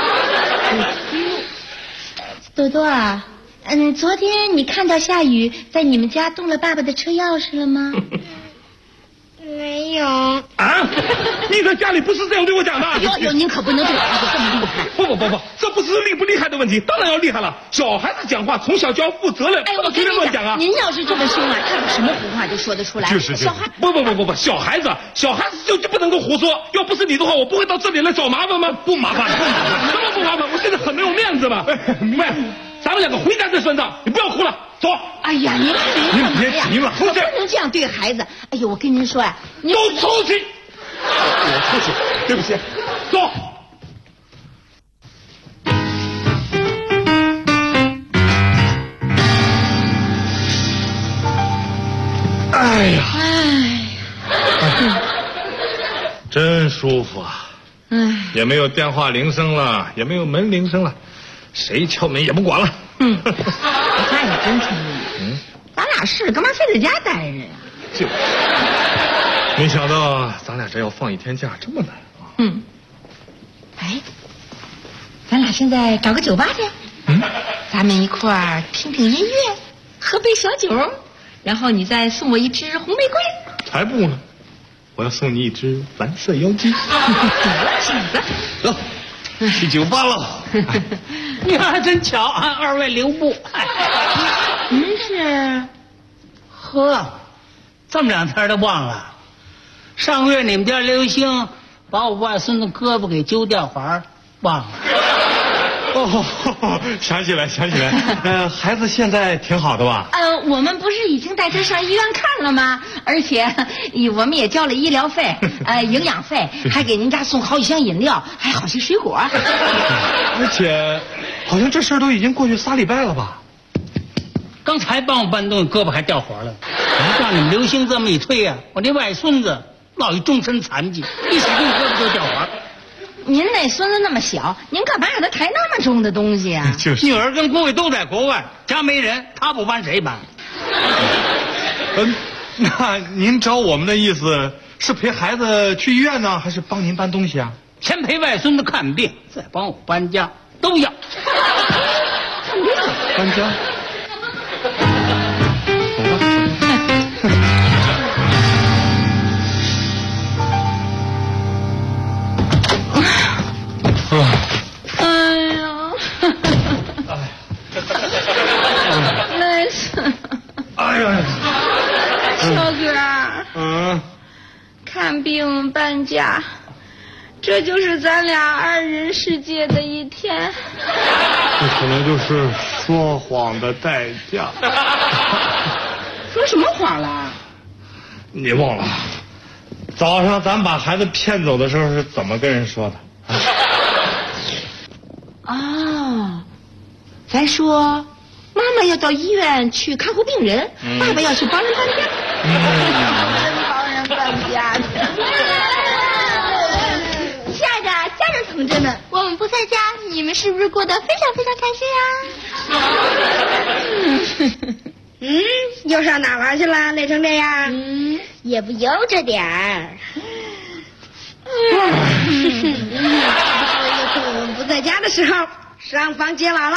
[SPEAKER 1] 朵朵啊，昨天你看到夏雨在你们家动了爸爸的车钥匙了吗？
[SPEAKER 4] 没有。
[SPEAKER 21] 啊！你在家里不是这样对我讲的？
[SPEAKER 1] 哟，您可不能对孩子这么厉害。
[SPEAKER 21] 不，这不是厉不厉害的问题，当然要厉害了。小孩子讲话从小就要负责任，不能随便乱讲啊。
[SPEAKER 1] 您要是这么凶啊，他有什么胡话就说得出来。
[SPEAKER 21] 就是
[SPEAKER 1] 小孩。
[SPEAKER 21] 不，小孩子就不能够胡说。要不是你的话，我不会到这里来找麻烦吗？不麻烦。什么不麻烦？我现在很没有面子嘛。明白？咱们两个回家再算账，你不要哭了，走。
[SPEAKER 1] 哎呀，您
[SPEAKER 21] 别急了，
[SPEAKER 1] 不能这样对孩子。哎呦，我跟您说呀，
[SPEAKER 21] 都出去。我出去，对不起，走。哎呀，真舒服啊！也没有电话铃声了，也没有门铃声了，谁敲门也不管了。
[SPEAKER 1] 他也真聪明。咱俩是干嘛非在家待着呀？
[SPEAKER 21] 就没想到咱俩这要放1天假这么难啊！
[SPEAKER 1] 哎，咱俩现在找个酒吧去，咱们一块儿听听音乐，喝杯小酒，然后你再送我一支红玫瑰。
[SPEAKER 21] 才不呢！我要送你一只蓝色妖姬。走，去酒吧了。
[SPEAKER 6] 你还真巧啊，2位留步。
[SPEAKER 1] 您是？
[SPEAKER 6] 呵，这么2天都忘了。上个月你们家刘星把我外孙子胳膊给揪掉环，忘了。
[SPEAKER 21] 想起来。孩子现在挺好的吧？
[SPEAKER 1] 我们不是已经带他上医院看了吗？而且我们也交了医疗费、营养费，还给您家送好几箱饮料，还好些水果。
[SPEAKER 21] 而且，好像这事儿都已经过去3礼拜了吧？
[SPEAKER 6] 刚才帮我搬东西，胳膊还掉活了。让你们刘星这么一推呀，我这外孙子落一终身残疾，一使劲胳膊就掉活。
[SPEAKER 1] 您那孙子那么小，您干嘛让他抬那么重的东西啊？
[SPEAKER 21] 就是
[SPEAKER 6] 女儿跟姑爷都在国外，家没人，他不搬谁搬？
[SPEAKER 21] 那您找我们的意思是陪孩子去医院呢，还是帮您搬东西啊？
[SPEAKER 6] 先陪外孙子看病，再帮我搬家，都要。
[SPEAKER 1] 看病
[SPEAKER 21] 搬家。
[SPEAKER 1] 哎呀，累死！
[SPEAKER 21] 哎呀，
[SPEAKER 1] 小哥，看病搬家，这就是咱俩二人世界的一天。
[SPEAKER 21] 这可能就是说谎的代价。
[SPEAKER 1] 说什么谎了？
[SPEAKER 21] 你忘了，早上咱把孩子骗走的时候是怎么跟人说的？
[SPEAKER 1] 哦，咱说妈妈要到医院去看护病人，爸爸要去帮人搬家。帮人搬家去。
[SPEAKER 4] 亲爱的家人同志们，我们不在家，你们是不是过得非常非常开心啊？
[SPEAKER 7] 又上哪玩去了？累成这样？
[SPEAKER 4] 也不悠着点儿。
[SPEAKER 7] 我们不在家的时候，上房接姥姥。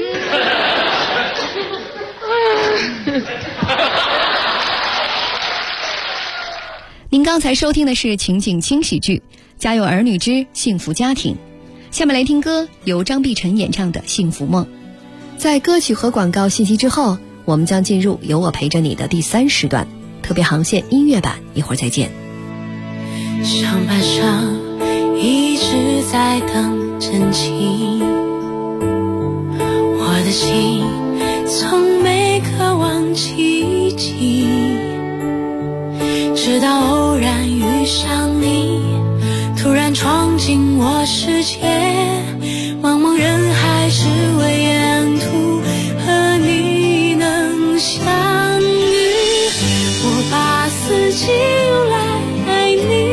[SPEAKER 3] 您刚才收听的是情景轻喜剧《家有儿女之幸福家庭》，下面来听歌，由张碧晨演唱的《幸福梦》。在歌曲和广告信息之后，我们将进入有我陪着你的第3时段特别航线音乐版，一会儿再见。
[SPEAKER 14] 上半生一直在等真情，我的心从没渴望奇迹，直到偶然遇上你，突然闯进我世界，茫茫人海只为沿途和你能相遇，我把四季用来爱你，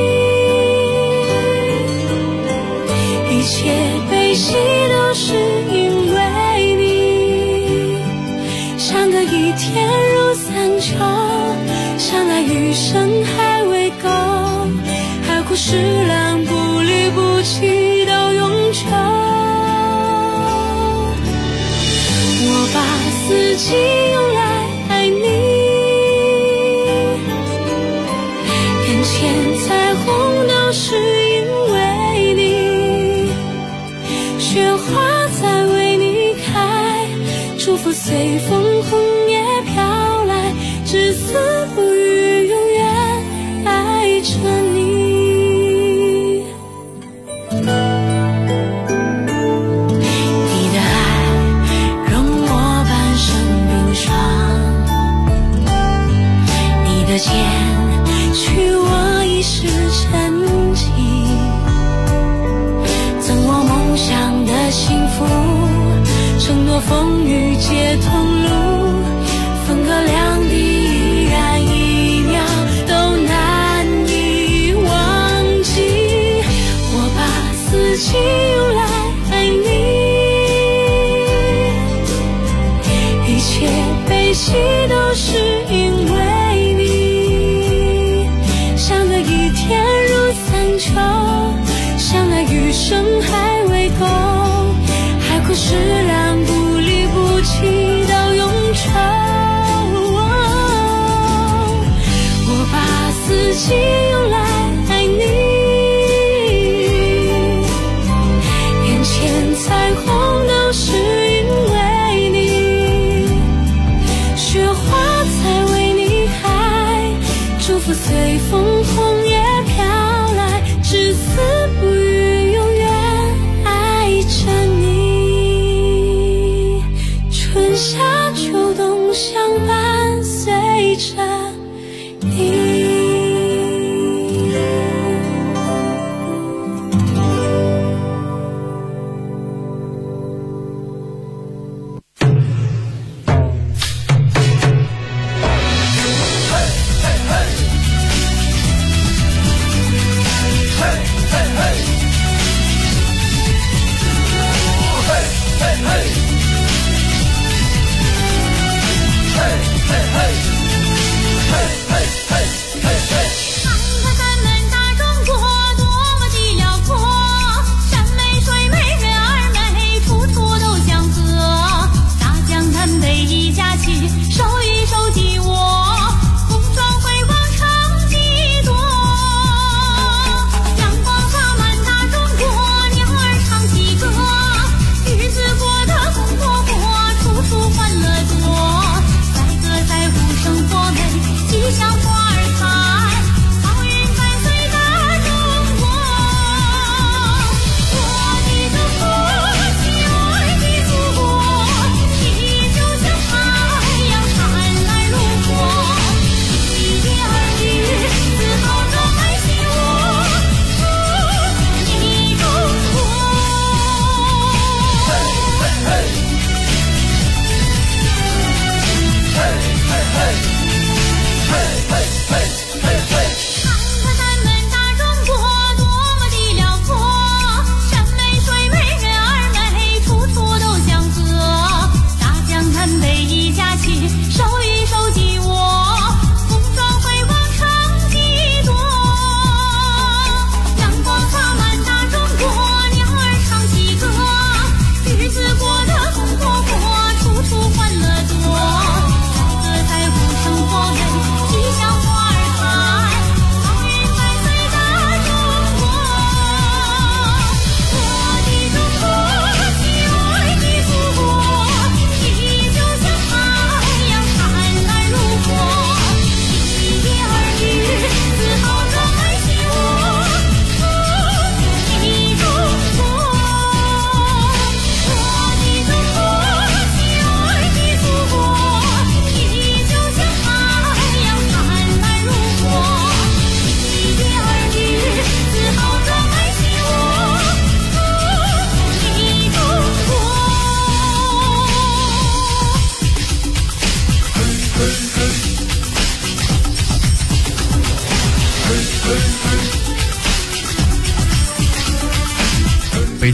[SPEAKER 14] 一切悲喜都是因为你，相隔一天如三秋，相爱余生还未够，海枯石烂不离不弃到永久，我把四季用来爱你，眼前彩虹都是因为你，雪花在为你开，祝福随风红叶飘来，至死不渝永远爱着你。你的爱容我半生冰霜，你的剑取我一世沉寂，赠我梦想的幸福，承诺风雨皆同路，分隔两地依然一秒都难以忘记，我把四季用来爱你，一切悲喜都是因为你，相隔一天如三秋，相爱余生还未够，海枯石烂不离不弃到永久，我把四季用来爱你，眼前彩虹都是因为你，雪花才为你开，祝福随风红叶飘来，至死不渝永远爱着你，春夏秋冬相伴随着你。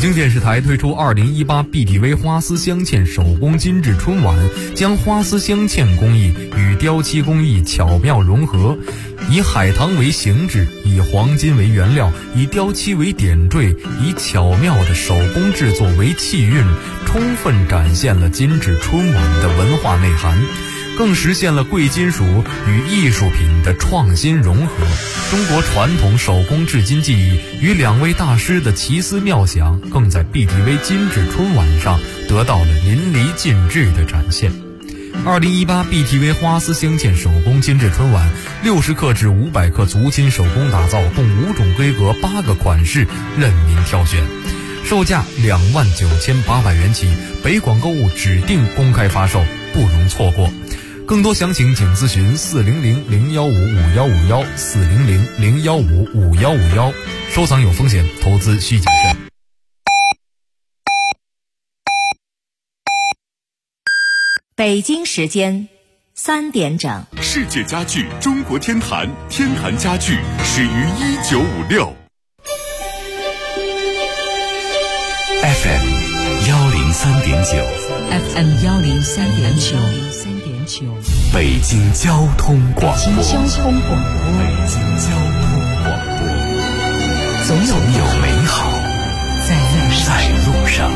[SPEAKER 8] 京电视台推出2018 BTV 花丝镶嵌手工精致春晚，将花丝镶嵌工艺与雕漆工艺巧妙融合，以海棠为形制，以黄金为原料，以雕漆为点缀，以巧妙的手工制作为气韵，充分展现了精致春晚的文化内涵，更实现了贵金属与艺术品的创新融合。中国传统手工制金技艺与2位大师的奇思妙想，更在 BTV 精致春晚上得到了淋漓尽致的展现。2018 BTV 花丝镶嵌手工精致春晚，60克至500克足金手工打造，共5种规格8个款式，任您挑选，售价29800元起，北广购物指定公开发售，不容错过。更多详情请咨询400-015-5151 400-015-5151。收藏有风险，投资需谨慎。
[SPEAKER 2] 北京时间3点整。
[SPEAKER 9] 世界家具中国天坛，天坛家具始于1956。
[SPEAKER 19] FM 103.9
[SPEAKER 18] FM 103.9
[SPEAKER 19] 北京交通广播。
[SPEAKER 18] 北京交通广播，总有美好在路上。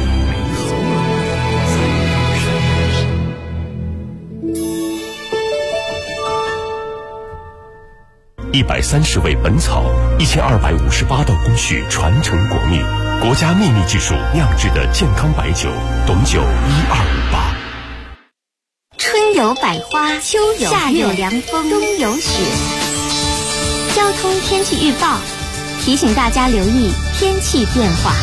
[SPEAKER 19] 130味本草，1258道工序传承国秘，国家秘密技术酿制的健康白酒，董酒1258。
[SPEAKER 16] 春有百花，秋有夏有凉风，冬有雪。交通天气预报提醒大家留意天气变化。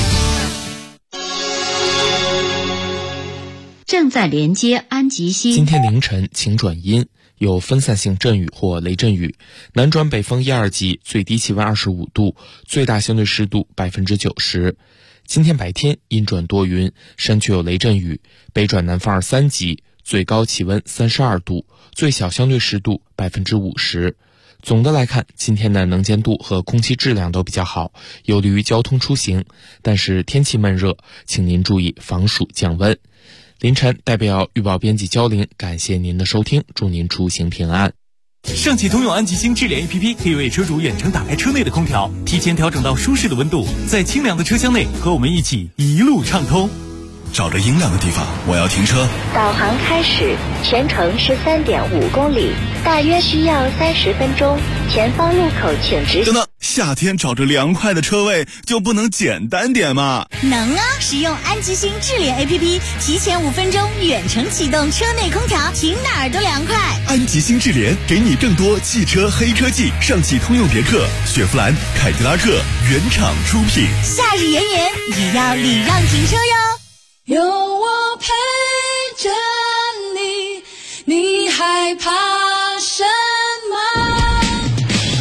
[SPEAKER 23] 正在连接安吉西。
[SPEAKER 24] 今天凌晨晴转阴，有分散性阵雨或雷阵雨，南转北风1、2级，最低气温25度，最大相对湿度90%。今天白天阴转多云，山区有雷阵雨，北转南风2、3级，最高气温32度，最小相对湿度50%。总的来看，今天的能见度和空气质量都比较好，有利于交通出行，但是天气闷热，请您注意防暑降温。凌晨代表预报编辑焦玲，感谢您的收听，祝您出行平安。
[SPEAKER 9] 上汽通用安吉星智联 APP 可以为车主远程打开车内的空调，提前调整到舒适的温度，在清凉的车厢内和我们一起一路畅通。
[SPEAKER 10] 找着阴凉的地方，我要停车。
[SPEAKER 16] 导航开始，全程13.5公里，大约需要30分钟。前方路口请直行。
[SPEAKER 10] 等等，夏天找着凉快的车位就不能简单点吗？
[SPEAKER 5] 能啊！使用安吉星智联 APP， 提前5分钟远程启动车内空调，停哪儿都凉快。
[SPEAKER 10] 安吉星智联给你更多汽车黑科技，上汽通用别克、雪佛兰、凯迪拉克原厂出品。
[SPEAKER 5] 夏日炎炎，也要礼让停车哟。
[SPEAKER 11] 有我陪着你，你害怕什么？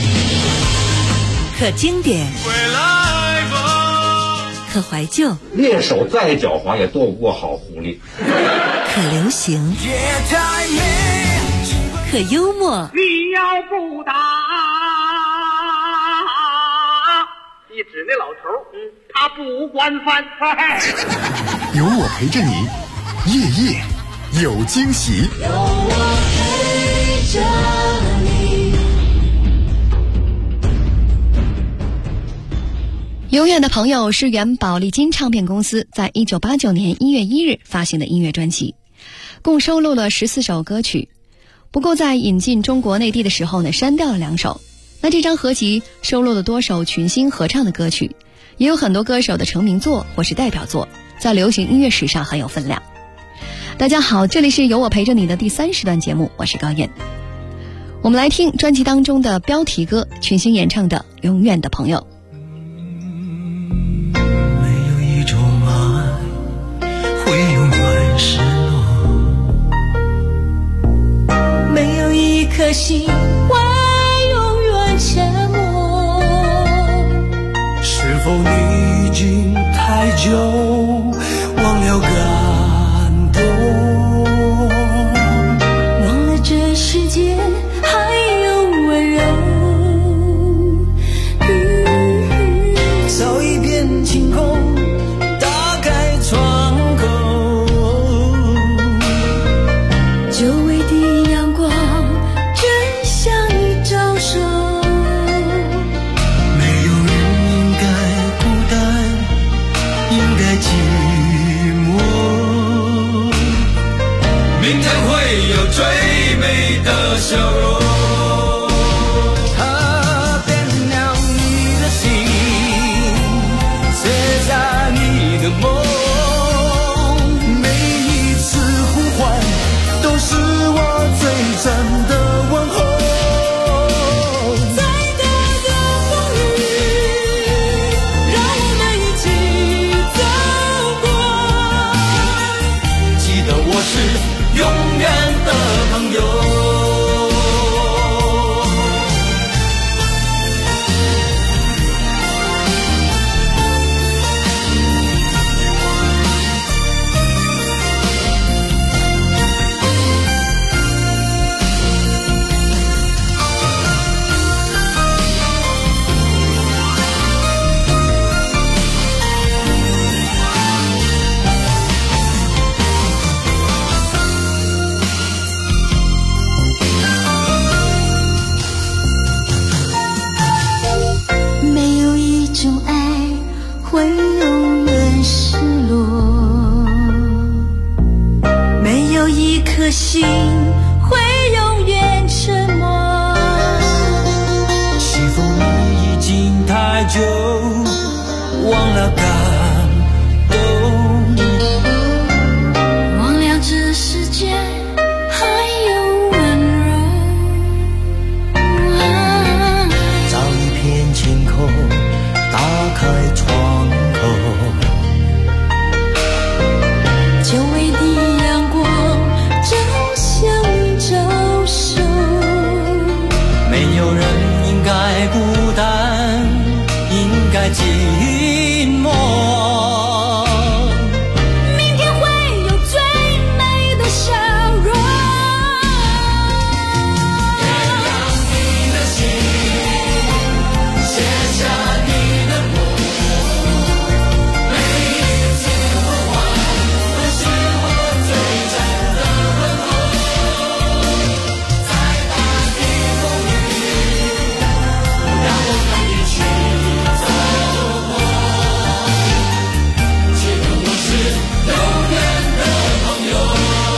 [SPEAKER 2] 可经典，可怀旧，
[SPEAKER 12] 猎手再狡猾也斗不过好狐狸。
[SPEAKER 2] 可流行，可幽默。
[SPEAKER 13] 你要不打，一指那老头，他不惯犯。
[SPEAKER 17] 有我陪着你，夜夜有惊喜。
[SPEAKER 11] 有我陪着你。
[SPEAKER 3] 永远的朋友是原宝丽金唱片公司在1989年1月1日发行的音乐专辑，共收录了14首歌曲。不过在引进中国内地的时候呢，删掉了2首。那这张合集收录了多首群星合唱的歌曲，也有很多歌手的成名作或是代表作，在流行音乐史上很有分量。大家好，这里是有我陪着你的第30段节目，我是高燕。我们来听专辑当中的标题歌，群星演唱的《永远的朋友》。
[SPEAKER 11] 没有一种爱会永远失落，没有一颗心会永远沉默。是否你已经太久忘了感动，忘了这世界还有温柔。走一遍晴空， 明天会有最美的笑容。它点亮你的心，写下你的梦，每一次呼唤都是我最真的问候。
[SPEAKER 14] 再大的风雨，让我们一起走过。
[SPEAKER 11] 记得我是永远的朋友。
[SPEAKER 14] 没有一种爱会永远失落，没有一颗心会永远沉默。
[SPEAKER 11] 是否你已经太久忘了感动，
[SPEAKER 14] 忘了这世界还有温柔。
[SPEAKER 11] 找一片天空，打开窗口，
[SPEAKER 14] 久违的阳光正向你招手。
[SPEAKER 11] 没有人应该孤单，应该寂寞。
[SPEAKER 14] 明天会有最美的笑容。
[SPEAKER 11] 点亮你的心，写下你的梦，每一次呼唤都是我最真的问候。再大的风雨，让我们一起走过。记得我是永远的朋友。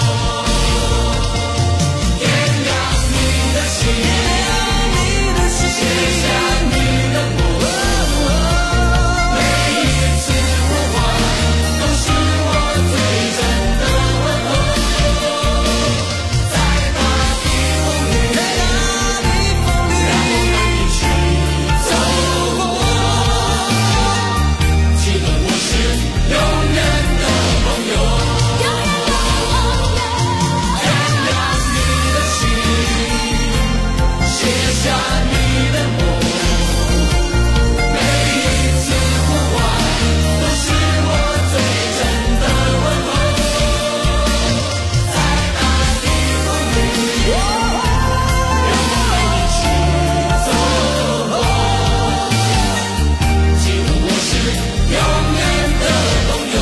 [SPEAKER 11] 点亮你的心，写下你的梦，每一次呼唤都是我最真的问候。再大的风雨，让我们一起走过。记得我是永远的朋友。点亮你的心，写下你的梦，每一次呼唤都是我最真的问候。再大的风雨，让我们一起走过。记得我是永远的朋友。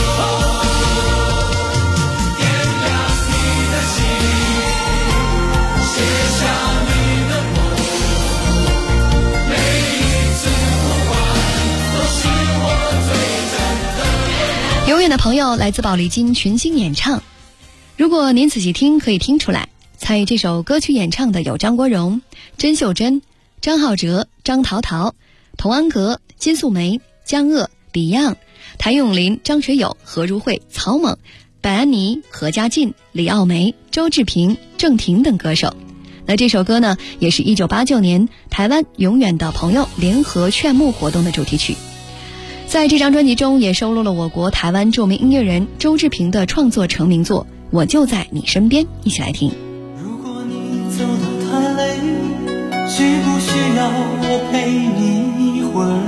[SPEAKER 11] 点亮你的心，写下你的梦，每一次呼唤都是我最真的。
[SPEAKER 3] 永远的朋友来自宝丽金群星演唱。如果您仔细听，可以听出来，参与这首歌曲演唱的有张国荣、甄秀珍、张浩哲、张陶陶、童安格、金素梅、江鄂、Beyond、谭咏麟、张学友、何如慧、曹猛、白安妮、何家劲、李奥梅、周志平、郑婷等歌手。那这首歌呢，也是1989年台湾永远的朋友联合劝募活动的主题曲。在这张专辑中也收录了我国台湾著名音乐人周志平的创作成名作《我就在你身边》，一起来听。
[SPEAKER 11] 如果你走得太累，需不需要我陪你一会儿？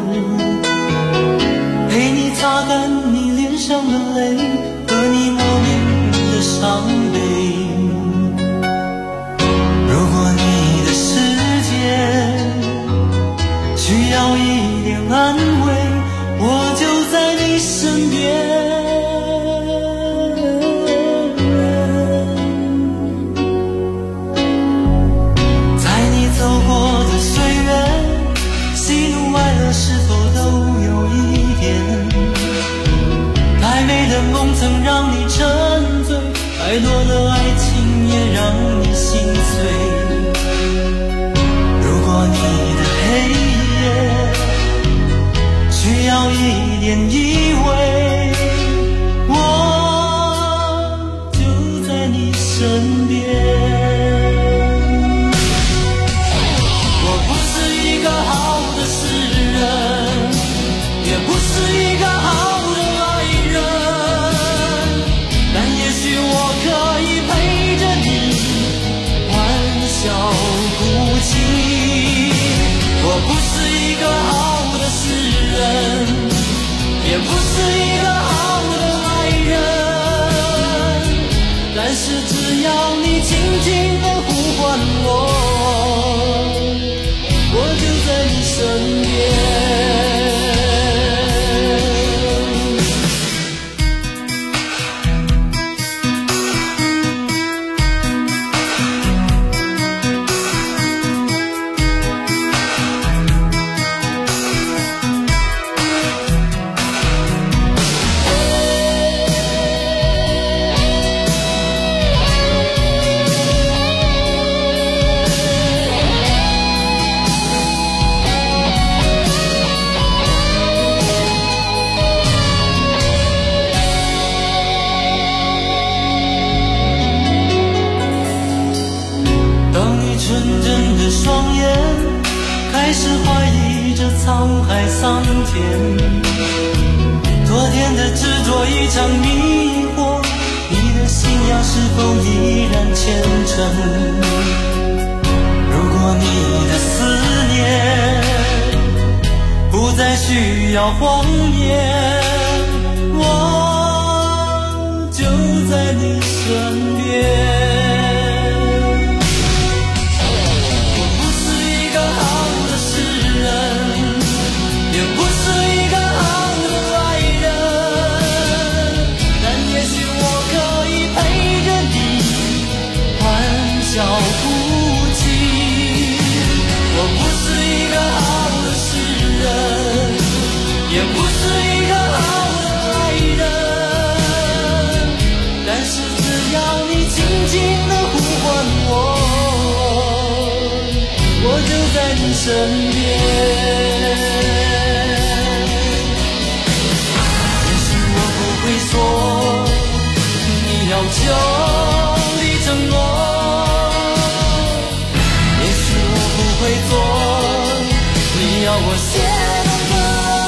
[SPEAKER 11] 陪你擦干你脸上的泪和你磨灭的伤悲。如果你的世界需要一点安慰，我就在你身边。在你走过的岁月，喜怒哀乐是否都有一点？太美的梦曾让你沉醉，太多的爱情也让你心碎。如果你的黑夜需要一点依偎，我就在你身边。我不是一个好的诗人，也不是一个好的爱人，但也许我可以陪着你欢笑哭泣。我不是一个好的诗人，也不是一个好的爱人，但是只要你轻轻地呼唤我，我就在你身边。开始怀疑这沧海桑田，昨天的执着一场迷惑，你的信仰是否依然虔诚？如果你的思念不再需要谎言，我就在你身边。笑哭泣，我不是一个好的诗人，也不是一个好的爱人，但是只要你轻轻地呼唤我，我就在你身边。也许我不会说你要求的承诺，会做你要我写的歌，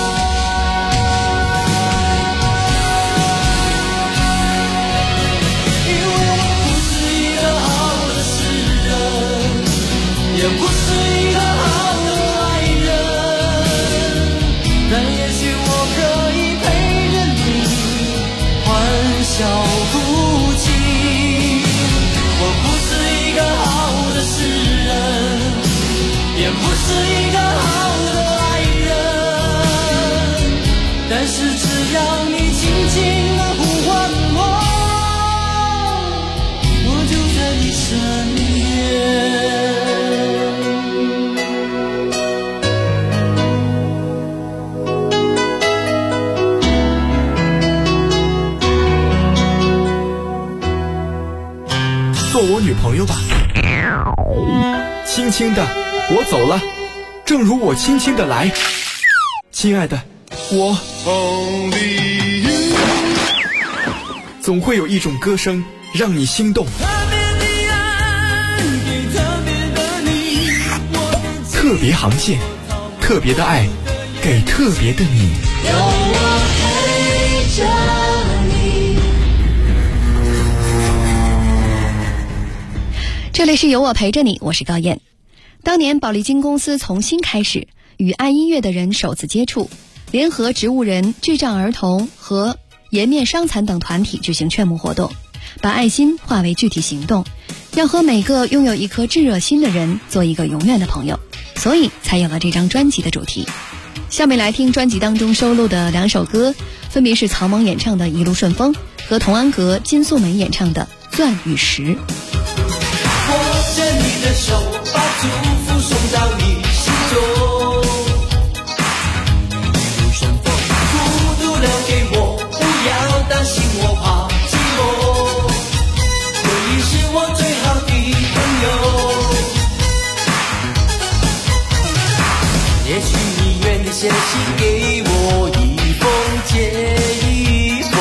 [SPEAKER 11] 因为我不是一个好的诗人，也不是一个好的爱人，但也许我可以陪着你欢笑哭泣。我不是一个好的诗人，也不是一个好的爱人，但是只要你轻轻地呼唤我，我就在你身边。
[SPEAKER 6] 做我女朋友吧，轻轻的我走了，正如我轻轻的来，亲爱的，我总会有一种歌声让你心动，特别航线，特别的爱，给特别的你。有我陪着你。
[SPEAKER 3] 这里是有我陪着你，我是高燕。当年宝丽金公司从新开始与爱音乐的人首次接触，联合植物人、智障儿童和颜面伤残等团体举行劝募活动，把爱心化为具体行动，要和每个拥有一颗炙热心的人做一个永远的朋友，所以才有了这张专辑的主题。下面来听专辑当中收录的两首歌，分别是曹猛演唱的《一路顺风》和童安格、金素梅演唱的《钻与石》。
[SPEAKER 11] 握着你的手，把祝福送到你心中。一路顺风，孤独留给我，不要担心我怕寂寞。回我最好的朋友。也许你愿意写信给我，一封接一封，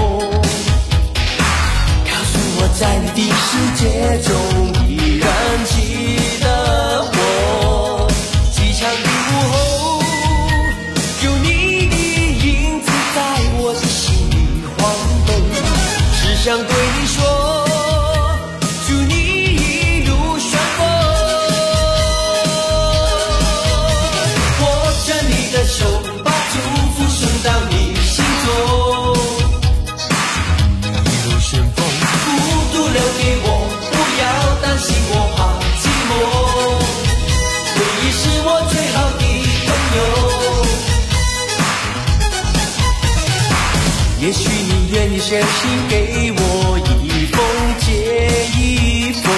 [SPEAKER 11] 告诉我在你的世界中依然记得我。机场的午后，有你的影子在我的心里晃动，只想对你说，祝你一路顺风。握着你的手，把祝福送到你心中。一路顺风，孤独留给我，不要担心我怕寂寞。回忆是我最好的朋友。也许你愿意写信给我，一封接一封，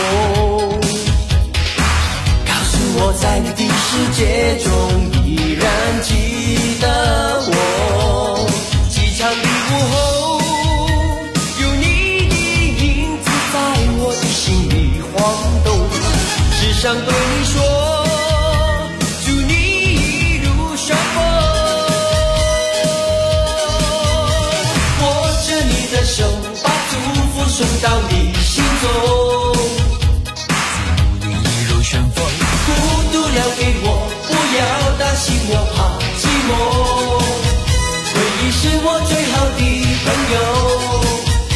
[SPEAKER 11] 告诉我在你的世界中依然记得我。机场的午后，有你的影子在我的心里晃动，只想对你说，祝你一路顺风。握着你的手，把祝福送到你心中。祝你一路顺风，孤独留给我，不要担心我怕寂寞。回忆是我最好的朋友。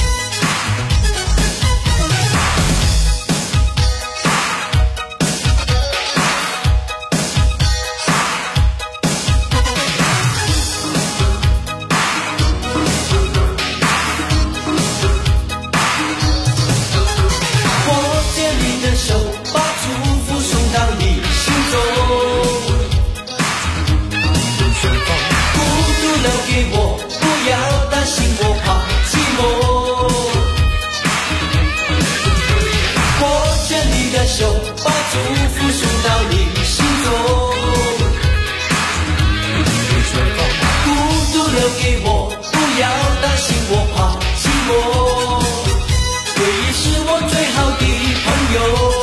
[SPEAKER 11] 握着你的手，把祝福送到你心中。孤独留给我，不要担心我怕寂寞。握着你的手，把祝福送到你心中。孤独留给我，不要担心我怕寂寞。回忆是我最好的朋友。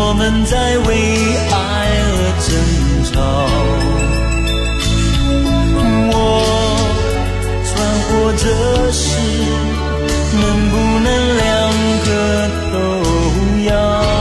[SPEAKER 11] 我们在为爱而争吵，我穿过这世，能不能两个都要？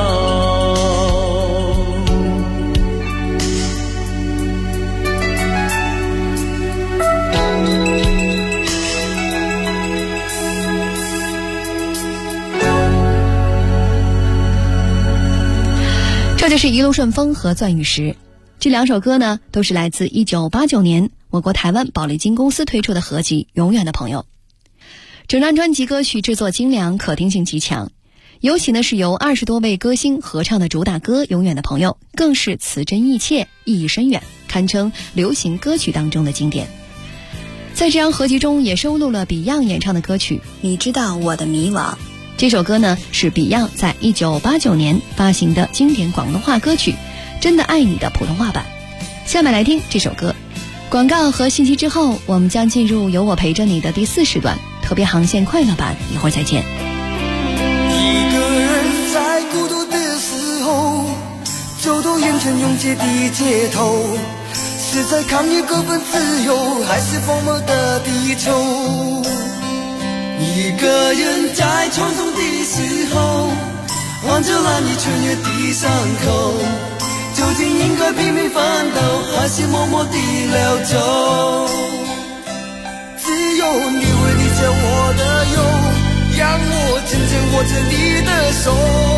[SPEAKER 3] 这就是一路顺风和钻玉石，这两首歌呢都是来自1989年我国台湾宝丽金公司推出的合集《永远的朋友》。整张专辑歌曲制作精良，可听性极强，尤其呢是由20多位歌星合唱的主打歌《永远的朋友》，更是词真意切，意义深远，堪称流行歌曲当中的经典。在这张合集中也收录了 Beyond 演唱的歌曲《你知道我的迷惘》。这首歌呢是 Beyond 在1989年发行的经典广东话歌曲《真的爱你》的普通话版。下面来听这首歌。广告和信息之后，我们将进入有我陪着你的第4时段特别航线快乐版，一会儿再见。
[SPEAKER 11] 一个人在孤独的时候，走到眼前拥挤的街头，是在抗议各份自由，还是荒漠的地球？一个人在创痛的时候，望着蓝衣穿越的伤口，究竟应该拼命奋斗，还是默默地溜走？只有你会理解我的忧，让我紧紧握着你的手。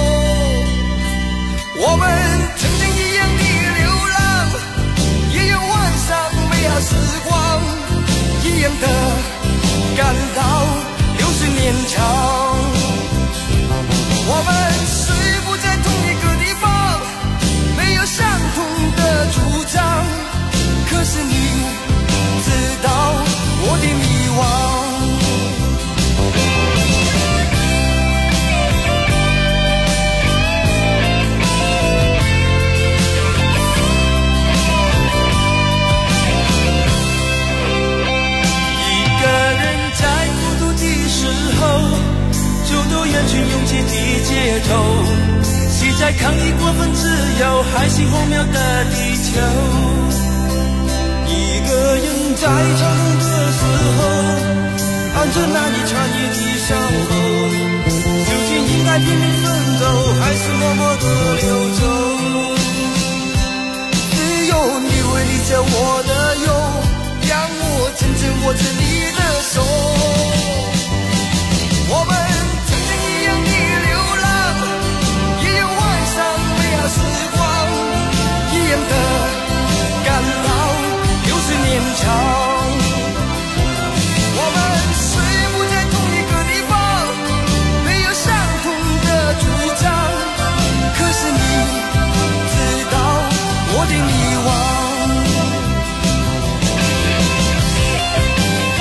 [SPEAKER 11] 我们曾经一样的流浪，一样晚上美好时光，一样的感到60年长。我们虽不在同一个地方，没有相同的主张，可是你知道我的迷惘。一个人在孤独的时候，走到人群拥挤的街头，是在抗议过分自由，还是荒谬的地球？一个人在长痛的时候，按着难以穿越的伤口，究竟应该拼命奋斗，还是默默的溜走？只有你会理解我的忧，让我紧紧握着你的手。我们曾经一样的流浪，一样晚上美好时光，一样的感到60年长。我们虽不在同一个地方，没有相同的主张，可是你知道我的迷惘。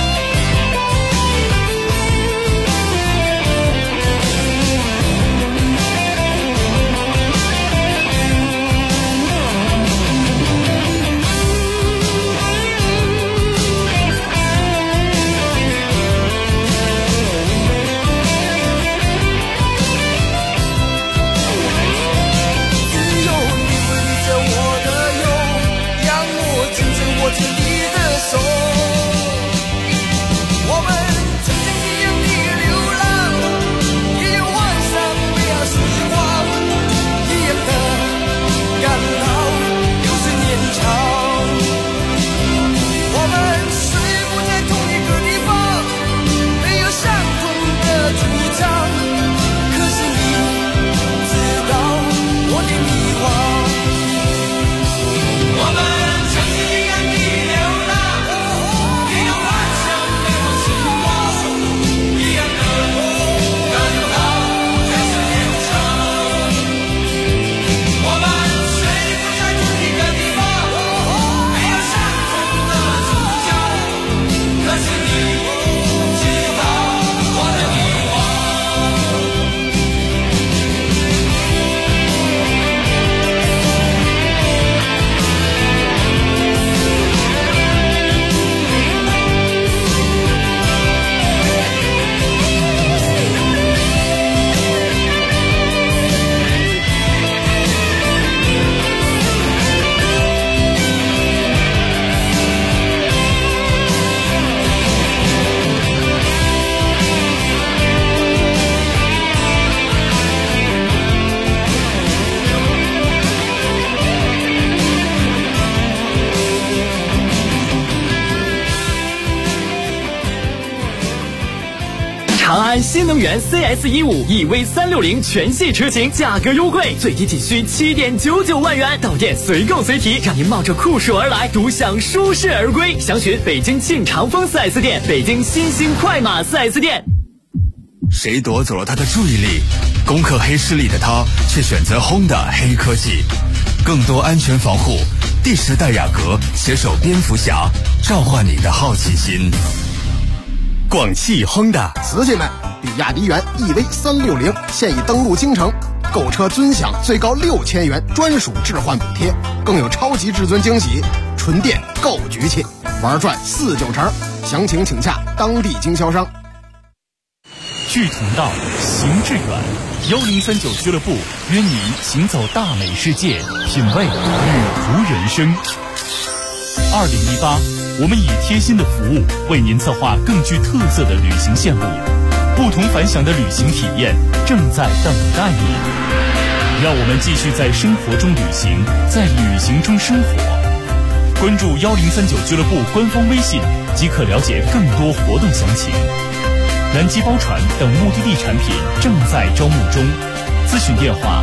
[SPEAKER 15] 新能源 CS15 EV360全系车型价格优惠，最低仅需7.99万元，到店随购随提，让您冒着酷暑而来，独享舒适而归。详询北京庆长丰 4S 店、北京新兴快马 4S 店。
[SPEAKER 10] 谁夺走了他的注意力？攻克黑势力的他却选择Honda黑科技，更多安全防护，第10代雅阁携手蝙蝠侠，召唤你的好奇心。广汽 Honda，
[SPEAKER 17] 瓷器们，比亚迪元 EV360现已登陆京城，购车尊享最高6000元专属置换补贴，更有超级至尊惊喜，纯电购局气，玩转49成，详情请洽当地经销商。
[SPEAKER 9] 志同道，行致远，1039俱乐部约你行走大美世界，品味旅途人生。2018，我们以贴心的服务为您策划更具特色的旅行线路，不同凡响的旅行体验正在等待你。让我们继续在生活中旅行，在旅行中生活。关注1039俱乐部官方微信即可了解更多活动详情。南极包船等目的地产品正在招募中，咨询电话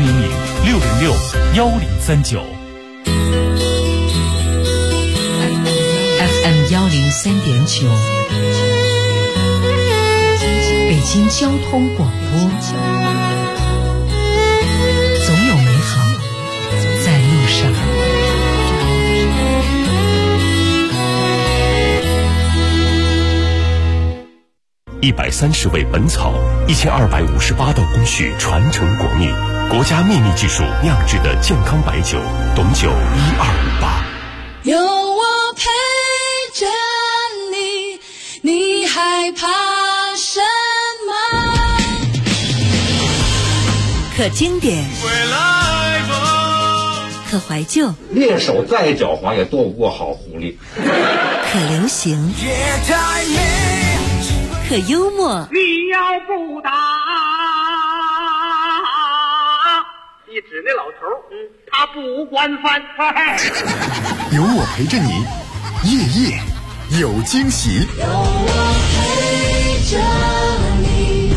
[SPEAKER 9] 400-606-1039。
[SPEAKER 20] FM 103.9，北京交通广播。总有美好在路上。
[SPEAKER 19] 130味本草，1258道工序传承国秘，国家秘密技术酿制的健康白酒，董酒1258。
[SPEAKER 14] 有我陪着你，你害怕什么？
[SPEAKER 2] 可经典，可怀旧，
[SPEAKER 12] 猎手再狡猾也斗不过好狐狸。
[SPEAKER 2] 可流行，可幽默。
[SPEAKER 13] 你要不打，你指那老头，他不管饭。
[SPEAKER 6] 有我陪着你，夜夜有惊喜。
[SPEAKER 14] 有我陪着你。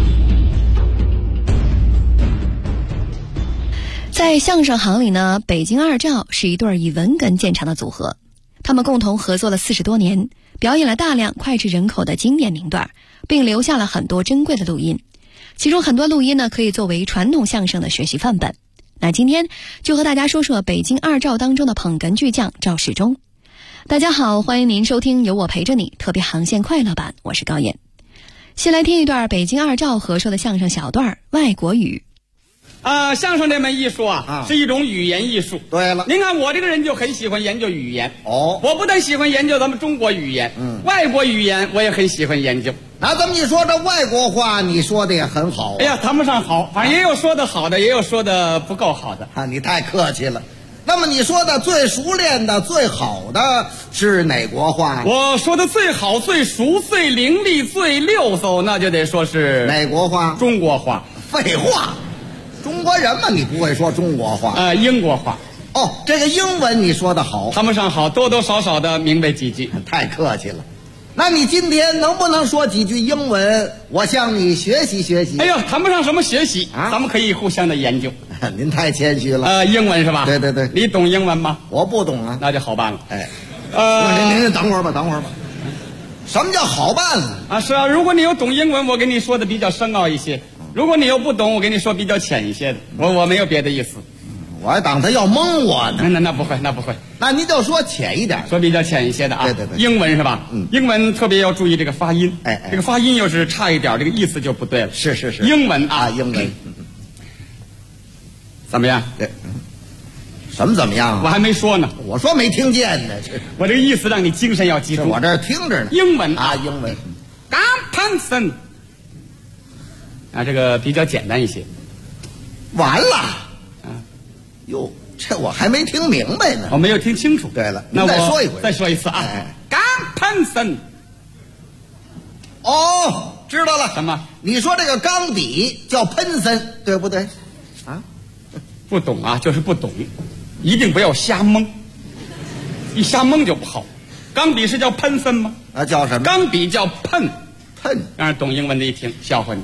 [SPEAKER 3] 在相声行里呢，北京二赵是一对以文哏见长的组合，他们共同合作了40多年，表演了大量脍炙人口的经典名段，并留下了很多珍贵的录音，其中很多录音呢可以作为传统相声的学习范本。那今天就和大家说说北京二赵当中的捧哏巨匠赵世忠。大家好，欢迎您收听有我陪着你特别航线快乐版，我是高燕。先来听一段北京二赵合说的相声小段外国语。
[SPEAKER 21] 相声这门艺术是一种语言艺术。
[SPEAKER 22] 对了，
[SPEAKER 21] 您看我这个人就很喜欢研究语言。
[SPEAKER 22] 哦，
[SPEAKER 21] 我不但喜欢研究咱们中国语言，外国语言我也很喜欢研究。
[SPEAKER 22] 那这么一说，这外国话你说的也很好。
[SPEAKER 21] 哎呀，谈不上好，反正也有说的好的，也有说的不够好的。
[SPEAKER 22] 你太客气了。那么你说的最熟练的、最好的是哪国话？
[SPEAKER 21] 我说的最好、最熟、最伶俐、最溜嗖，那就得说是
[SPEAKER 22] 哪国话？
[SPEAKER 21] 中国话。
[SPEAKER 22] 废话。中国人嘛，你不会说中国话？
[SPEAKER 21] 英国话。
[SPEAKER 22] 哦，这个英文你说的好，
[SPEAKER 21] 谈不上好，多多少少的明白几句。
[SPEAKER 22] 太客气了。那你今天能不能说几句英文？我向你学习学习。
[SPEAKER 21] 哎呀，谈不上什么学习咱们可以互相的研究。
[SPEAKER 22] 您太谦虚了。
[SPEAKER 21] 英文是吧？
[SPEAKER 22] 对对对。
[SPEAKER 21] 你懂英文吗？
[SPEAKER 22] 我不懂啊。
[SPEAKER 21] 那就好办了。
[SPEAKER 22] 您等会儿吧，等会儿吧。什么叫好办了？
[SPEAKER 21] 是啊，如果你有懂英文，我跟你说的比较深奥一些。如果你又不懂，我跟你说比较浅一些的，我没有别的意思。
[SPEAKER 22] 我还当他要蒙我呢。
[SPEAKER 21] 那不会，那不会。
[SPEAKER 22] 那您就说浅一点，
[SPEAKER 21] 说比较浅一些的啊。
[SPEAKER 22] 对对对。
[SPEAKER 21] 英文是吧？英文特别要注意这个发音。这个发音要是差一点，这个意思就不对了。
[SPEAKER 22] 是是是。
[SPEAKER 21] 英文
[SPEAKER 22] 英文。
[SPEAKER 21] 怎么样？
[SPEAKER 22] 对。什么怎么样？
[SPEAKER 21] 我还没说呢。
[SPEAKER 22] 我说没听见呢。
[SPEAKER 21] 我这个意思让你精神要记住。
[SPEAKER 22] 我这儿听着呢。
[SPEAKER 21] 英文
[SPEAKER 22] 英文。
[SPEAKER 21] Comparison。这个比较简单一些。
[SPEAKER 22] 完了。哟，这我还没听明白呢。
[SPEAKER 21] 我没有听清楚。
[SPEAKER 22] 对了，
[SPEAKER 21] 那我
[SPEAKER 22] 再说一回。
[SPEAKER 21] 再说一次啊。Comparison。
[SPEAKER 22] 哦，知道了。
[SPEAKER 21] 什么？
[SPEAKER 22] 你说这个钢笔叫喷森，对不对？
[SPEAKER 21] 不懂啊，就是不懂，一定不要瞎蒙，一瞎蒙就不好。钢笔是叫喷森吗？
[SPEAKER 22] 叫什么？
[SPEAKER 21] 钢笔叫喷。
[SPEAKER 22] 喷，
[SPEAKER 21] 让人懂英文的一听笑话你。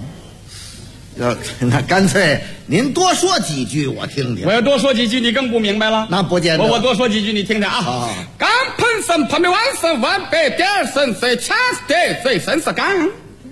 [SPEAKER 22] 那干脆您多说几句我听听。
[SPEAKER 21] 我要多说几句你更不明白了。
[SPEAKER 22] 那不见得。
[SPEAKER 21] 我多说几句你听听啊。刚喷身喷的完身完背第二身最强的最深是刚。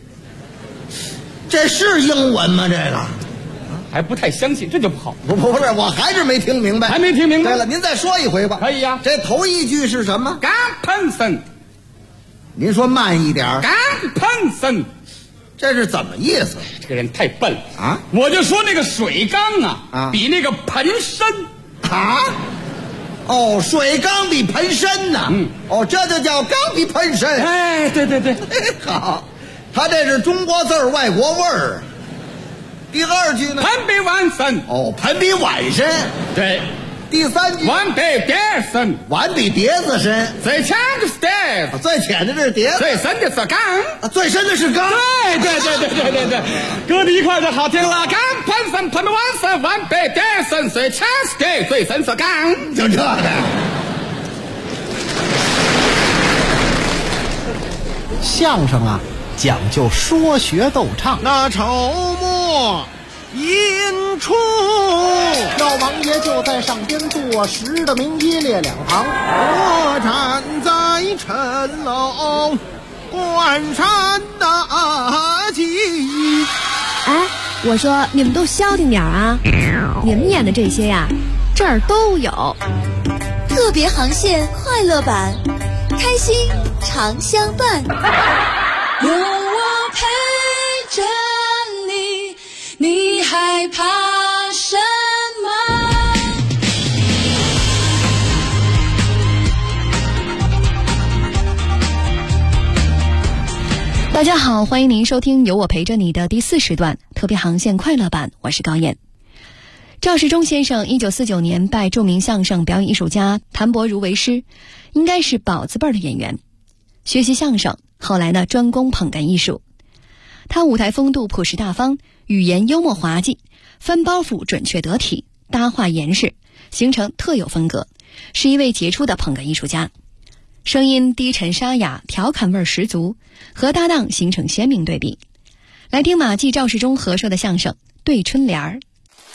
[SPEAKER 22] 这是英文吗？这个
[SPEAKER 21] 还不太相信，这就不好。
[SPEAKER 22] 不是，我还是没听明白。
[SPEAKER 21] 还没听明白。
[SPEAKER 22] 对了，您再说一回吧。
[SPEAKER 21] 可以呀。
[SPEAKER 22] 这头一句是什么？
[SPEAKER 21] 刚喷身。
[SPEAKER 22] 您说慢一点。
[SPEAKER 21] 刚喷身。
[SPEAKER 22] 这是怎么意思？
[SPEAKER 21] 这个人太笨了啊！我就说那个水缸啊，比那个盆深
[SPEAKER 22] 啊。哦，水缸比盆深呐。哦，这就叫缸比盆深。
[SPEAKER 21] 哎，对对对，
[SPEAKER 22] 好，他这是中国字儿外国味儿。第二句呢？
[SPEAKER 21] 盆比碗深。
[SPEAKER 22] 哦，盆比碗深。
[SPEAKER 21] 对。
[SPEAKER 22] 第三句，
[SPEAKER 21] 碗比碟深，
[SPEAKER 22] 碗比碟子深，
[SPEAKER 21] 最强的是碟，
[SPEAKER 22] 最浅的是碟子，
[SPEAKER 21] 最深的是缸，
[SPEAKER 22] 最深的是缸。
[SPEAKER 21] 对，搁在一块就好听了。缸盆深，盆碗深，碗比碟深，最强是碟，最深是缸，
[SPEAKER 22] 就这个。
[SPEAKER 1] 相声啊，讲究说学逗唱。
[SPEAKER 17] 那筹末引出，
[SPEAKER 1] 老王爷就在上边坐实的名一列两旁，
[SPEAKER 17] 我站在城楼观山大吉。
[SPEAKER 3] 哎，我说你们都消停点啊！你们演的这些呀，这儿都有。
[SPEAKER 5] 特别航线快乐版，开心常相伴，
[SPEAKER 14] 有我陪着你，你害怕什么？
[SPEAKER 3] 大家好，欢迎您收听由我陪着你的第4时段特别航线快乐版，我是高燕。赵世忠先生1949年拜著名相声表演艺术家谭伯如为师，应该是宝字辈的演员。学习相声，后来呢专攻捧哏艺术。他舞台风度朴实大方，语言幽默滑稽，翻包袱准确得体，搭话严实，形成特有风格，是一位杰出的捧哏艺术家。声音低沉沙哑，调侃味十足，和搭档形成鲜明对比。来听马季赵世忠合说的相声《对春联儿》。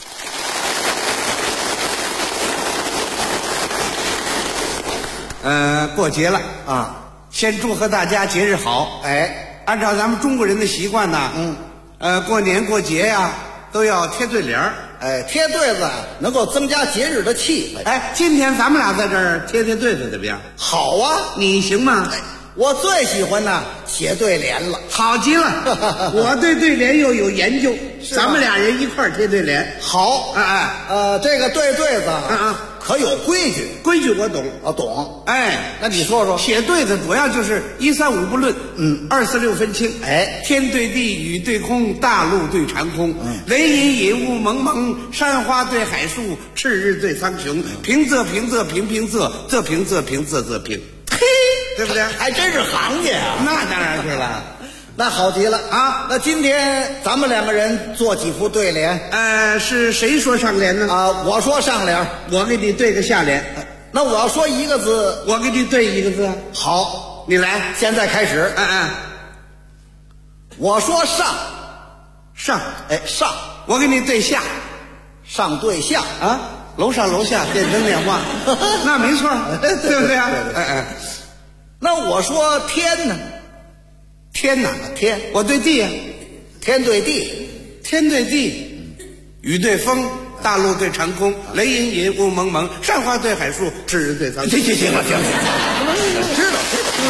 [SPEAKER 4] 过节了啊，先祝贺大家节日好。
[SPEAKER 22] 哎，
[SPEAKER 4] 按照咱们中国人的习惯呢，过年过节呀，都要贴对联儿。
[SPEAKER 22] 哎，贴对子能够增加节日的气氛。
[SPEAKER 4] 哎，今天咱们俩在这儿贴对子怎么样？
[SPEAKER 22] 好啊，
[SPEAKER 4] 你行吗？
[SPEAKER 22] 我最喜欢呢写对联了，
[SPEAKER 4] 好极了。我对对联又有研究，咱们俩人一块儿贴对联。
[SPEAKER 22] 好，这个对子可有规矩？
[SPEAKER 4] 规矩我懂，
[SPEAKER 22] 懂。
[SPEAKER 4] 哎，
[SPEAKER 22] 那你说说。
[SPEAKER 4] 写对子主要就是1、3、5不论，2、4、6分清。
[SPEAKER 22] 哎，
[SPEAKER 4] 天对地，雨对空，大陆对长空，雷隐隐，雾蒙蒙，山花对海树，赤日对苍穹，平仄平仄平平仄，仄平仄平仄仄平。
[SPEAKER 22] 嘿，
[SPEAKER 4] 对不对？
[SPEAKER 22] 还真是行家啊！
[SPEAKER 4] 那当然是了。
[SPEAKER 22] 那好极了啊！那今天咱们2个人做几副对联？
[SPEAKER 4] 是谁说上联呢？
[SPEAKER 22] 我说上联，
[SPEAKER 4] 我给你对个下联。
[SPEAKER 22] 那我要说一个字，
[SPEAKER 4] 我给你对一个字。
[SPEAKER 22] 好，
[SPEAKER 4] 你来，
[SPEAKER 22] 现在开始。我说上，哎，上，
[SPEAKER 4] 我给你对下，
[SPEAKER 22] 上对下
[SPEAKER 4] 啊，楼上楼下，电灯电话，那没错，对不对啊？
[SPEAKER 22] 那我说天呢？
[SPEAKER 4] 天哪，
[SPEAKER 22] 天，
[SPEAKER 4] 我对地啊，
[SPEAKER 22] 天对地，
[SPEAKER 4] 天对地，雨对风，大陆对长空，雷隐隐，雾蒙蒙，山花对海树，赤日对苍穹。
[SPEAKER 22] 行了，知道。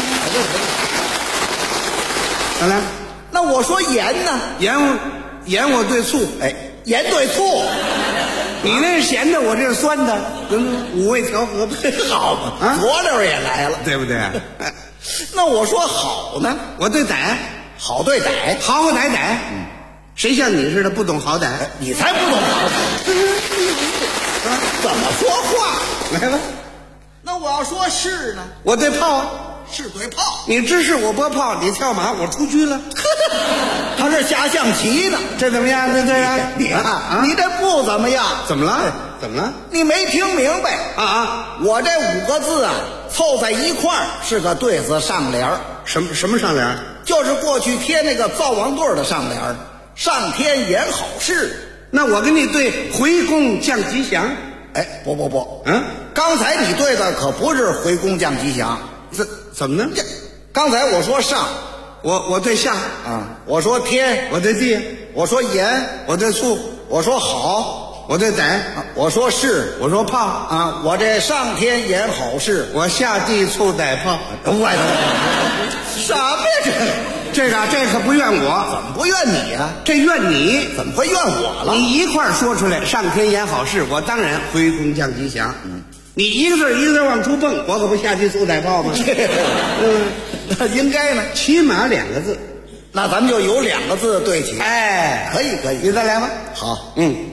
[SPEAKER 4] 来，
[SPEAKER 22] 那我说盐呢？
[SPEAKER 4] 盐我对醋，
[SPEAKER 22] 哎，盐对醋，
[SPEAKER 4] 你那是咸的，我这是酸的，五味调和，
[SPEAKER 22] 好嘛，佐料也来了，
[SPEAKER 4] 对不对？
[SPEAKER 22] 那我说好呢？
[SPEAKER 4] 我对歹，
[SPEAKER 22] 好对歹，
[SPEAKER 4] 好好歹歹。谁像你似的不懂好歹？
[SPEAKER 22] 你才不懂好歹。怎么说话？
[SPEAKER 4] 来吧。
[SPEAKER 22] 那我要说是呢？
[SPEAKER 4] 我对炮，
[SPEAKER 22] 是对炮。
[SPEAKER 4] 你知是我拨炮，你跳马，我出车了。
[SPEAKER 22] 他是下象棋呢，
[SPEAKER 4] 这怎么样？对啊，
[SPEAKER 22] 你这不怎么样。
[SPEAKER 4] 怎么了？怎么了？
[SPEAKER 22] 你没听明白我这5个字凑在一块儿是个对子上联。
[SPEAKER 4] 什么上联？
[SPEAKER 22] 就是过去贴那个灶王对的上联，上天言好事。
[SPEAKER 4] 那我跟你对回宫降吉祥。
[SPEAKER 22] 哎，不，刚才你对的可不是回宫降吉祥，
[SPEAKER 4] 怎么呢？
[SPEAKER 22] 刚才我说上，
[SPEAKER 4] 我对下
[SPEAKER 22] 啊，我说天，
[SPEAKER 4] 我对地，
[SPEAKER 22] 我说盐，
[SPEAKER 4] 我对醋，
[SPEAKER 22] 我说好，
[SPEAKER 4] 我对歹，
[SPEAKER 22] 我说是，
[SPEAKER 4] 我说胖
[SPEAKER 22] 啊，我这上天言好事，
[SPEAKER 4] 我下地醋歹胖。
[SPEAKER 22] 什么呀
[SPEAKER 4] 这可不怨我，
[SPEAKER 22] 怎么不怨你呀？
[SPEAKER 4] 这怨你，
[SPEAKER 22] 怎么会怨我了？
[SPEAKER 4] 你一块儿说出来，上天言好事，我当然回宫降吉祥。你一个字往出蹦，我可不下地醋歹泡吗？
[SPEAKER 22] 那应该呢，
[SPEAKER 4] 起码2个字。
[SPEAKER 22] 那咱们就有2个字对齐。
[SPEAKER 4] 哎，
[SPEAKER 22] 可以，
[SPEAKER 4] 你再来吧。
[SPEAKER 22] 好，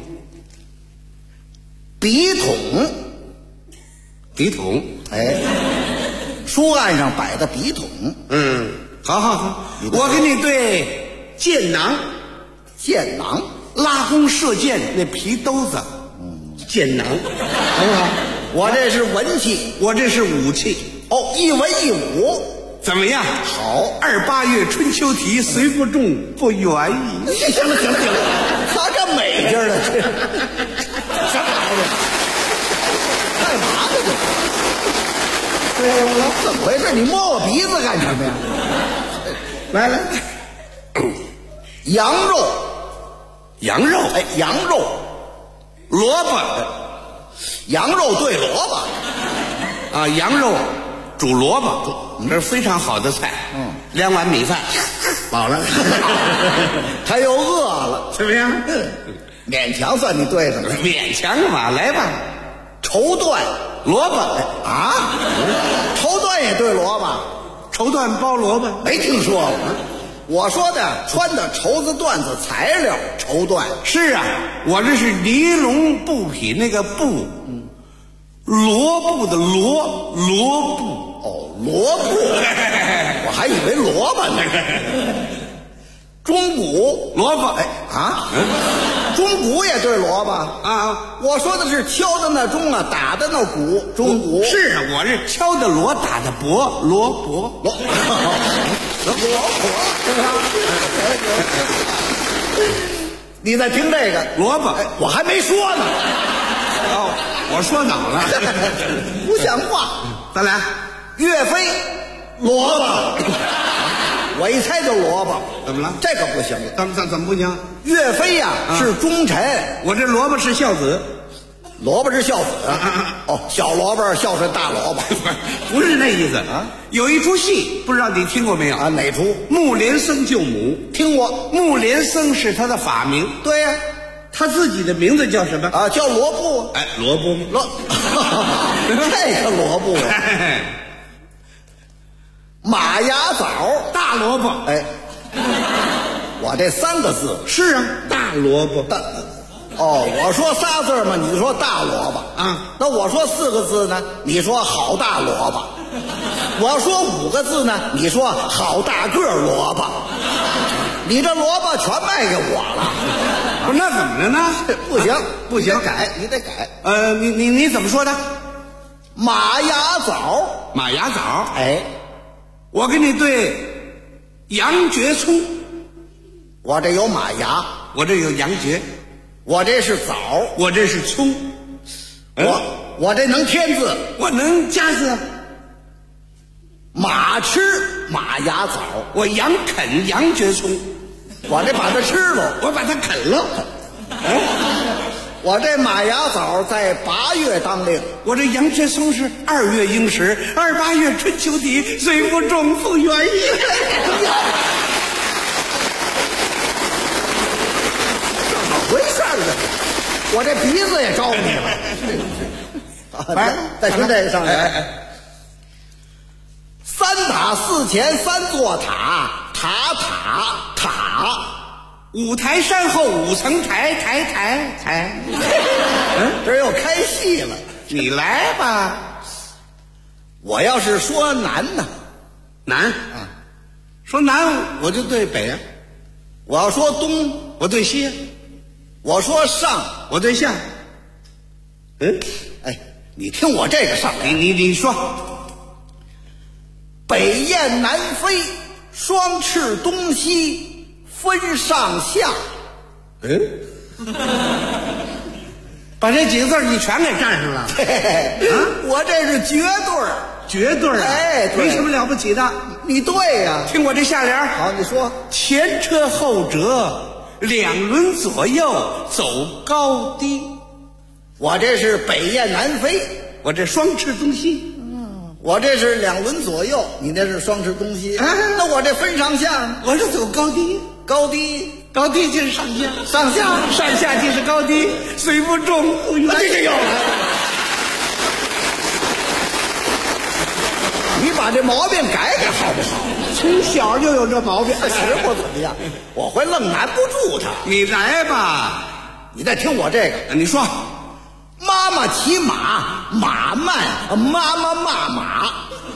[SPEAKER 22] 笔筒，哎，书案上摆的笔筒。
[SPEAKER 4] 好，我给你对箭囊，拉弓射箭那皮兜子，箭囊，好不好？
[SPEAKER 22] 我这是文器，
[SPEAKER 4] 我这是武器。
[SPEAKER 22] 哦，一文一武，
[SPEAKER 4] 怎么样？
[SPEAKER 22] 好
[SPEAKER 4] ，28月春秋题，虽不中，不远矣。
[SPEAKER 22] 行了，他这美劲儿了，这什么玩意儿？干嘛呢这？怎么回事？你摸我鼻子干什么呀？
[SPEAKER 4] 来，
[SPEAKER 22] 羊肉，哎，羊肉，
[SPEAKER 4] 萝卜，
[SPEAKER 22] 羊肉对萝卜
[SPEAKER 4] 啊，羊肉煮萝卜，这是非常好的菜。2碗米饭，饱了，
[SPEAKER 22] 他又饿了，
[SPEAKER 4] 怎么样？
[SPEAKER 22] 勉强算你对的了。
[SPEAKER 4] 勉强干嘛？来吧，
[SPEAKER 22] 绸缎，
[SPEAKER 4] 萝卜
[SPEAKER 22] 啊，绸缎也对萝卜，
[SPEAKER 4] 绸缎包萝卜，
[SPEAKER 22] 没听说过。我说的穿的绸子缎子材料，绸缎。
[SPEAKER 4] 是啊，我这是尼龙布匹那个布，罗布的罗布。
[SPEAKER 22] 哦，罗布，我还以为萝卜呢。钟鼓，
[SPEAKER 4] 萝卜，
[SPEAKER 22] 哎啊，钟鼓也对萝卜啊。我说的是敲的那钟啊，打的那鼓，钟鼓。
[SPEAKER 4] 是啊，我是敲的锣，打的钹，罗卜，
[SPEAKER 22] 罗你再听这个
[SPEAKER 4] 萝卜，
[SPEAKER 22] 我还没说呢。
[SPEAKER 4] 哦，我说早了，
[SPEAKER 22] 不像话。
[SPEAKER 4] 咱俩，
[SPEAKER 22] 岳飞，萝卜。我一猜就萝卜，
[SPEAKER 4] 怎么了？
[SPEAKER 22] 这可不行，
[SPEAKER 4] 怎么不行？
[SPEAKER 22] 岳飞呀是忠臣，
[SPEAKER 4] 我这萝卜是孝子，
[SPEAKER 22] 萝卜是孝子哦，小萝卜孝顺大萝卜，
[SPEAKER 4] 不是那意思啊。有一出戏，不知道你听过没有
[SPEAKER 22] 啊？哪出？
[SPEAKER 4] 木莲僧救母，
[SPEAKER 22] 听过。
[SPEAKER 4] 木莲僧是他的法名，
[SPEAKER 22] 对呀，
[SPEAKER 4] 他自己的名字叫什么
[SPEAKER 22] 啊？叫罗布。
[SPEAKER 4] 哎，罗布，
[SPEAKER 22] 这个罗布。马牙枣，
[SPEAKER 4] 大萝卜。
[SPEAKER 22] 哎，我这3个字
[SPEAKER 4] 是啊，大萝卜。
[SPEAKER 22] 哦，我说仨字嘛，你说大萝卜
[SPEAKER 4] 啊？
[SPEAKER 22] 那我说4个字呢？你说好大萝卜。我要说5个字呢？你说好大个萝卜。你这萝卜全卖给我了。
[SPEAKER 4] 不是，那怎么着呢？
[SPEAKER 22] 不行，
[SPEAKER 4] 不行，
[SPEAKER 22] 你得改。
[SPEAKER 4] 你怎么说的？
[SPEAKER 22] 马牙枣，
[SPEAKER 4] 马牙枣。
[SPEAKER 22] 哎。
[SPEAKER 4] 我跟你对羊蕨葱，
[SPEAKER 22] 我这有马牙，
[SPEAKER 4] 我这有羊蕨，
[SPEAKER 22] 我这是枣，
[SPEAKER 4] 我这是葱，
[SPEAKER 22] 我这能添字，
[SPEAKER 4] 我能加字。
[SPEAKER 22] 马吃马牙枣，
[SPEAKER 4] 我羊啃羊蕨葱，
[SPEAKER 22] 我这把它吃了，
[SPEAKER 4] 我把它啃了。
[SPEAKER 22] 我这马牙枣在8月当令，
[SPEAKER 4] 我这羊蕨葱是2月应时，28月春秋题，虽不中，复远矣。
[SPEAKER 22] 怎么回事呢？我这鼻子也招你了。来，再听这个上来。3塔4前3座塔，塔。
[SPEAKER 4] 5台山后5层台，
[SPEAKER 22] 这又开戏了。
[SPEAKER 4] 你来吧。
[SPEAKER 22] 我要是说南呢？
[SPEAKER 4] 南啊，说南我就对北啊。
[SPEAKER 22] 我要说东，
[SPEAKER 4] 我对西啊。
[SPEAKER 22] 我说上，
[SPEAKER 4] 我对下。
[SPEAKER 22] 哎，你听我这个上来，
[SPEAKER 4] 你说。
[SPEAKER 22] 北雁南飞， 双翅东西分上下。
[SPEAKER 4] 把这几个字你全给占上了。
[SPEAKER 22] 我这是绝对儿，
[SPEAKER 4] 绝对儿啊！
[SPEAKER 22] 哎，
[SPEAKER 4] 没什么了不起的。
[SPEAKER 22] 你对呀，
[SPEAKER 4] 听我这下联。
[SPEAKER 22] 好，你说。
[SPEAKER 4] 前车后辙，两轮左右走高低。
[SPEAKER 22] 我这是北雁南飞，
[SPEAKER 4] 我这双翅东西。
[SPEAKER 22] 我这是两轮左右，你那是双翅东西。那我这分上下，
[SPEAKER 4] 我是走高低，
[SPEAKER 22] 高低。
[SPEAKER 4] 高低就是上下，
[SPEAKER 22] 上下
[SPEAKER 4] 上下即是高低，虽不中不远。
[SPEAKER 22] 这个有了，你把这毛病改改好不好？
[SPEAKER 4] 从小就有这毛病，
[SPEAKER 22] 实不怎么样，我会愣难不住他。
[SPEAKER 4] 你来吧，
[SPEAKER 22] 你再听我这个，
[SPEAKER 4] 你说，
[SPEAKER 22] 妈妈骑马，马慢，妈妈骂马。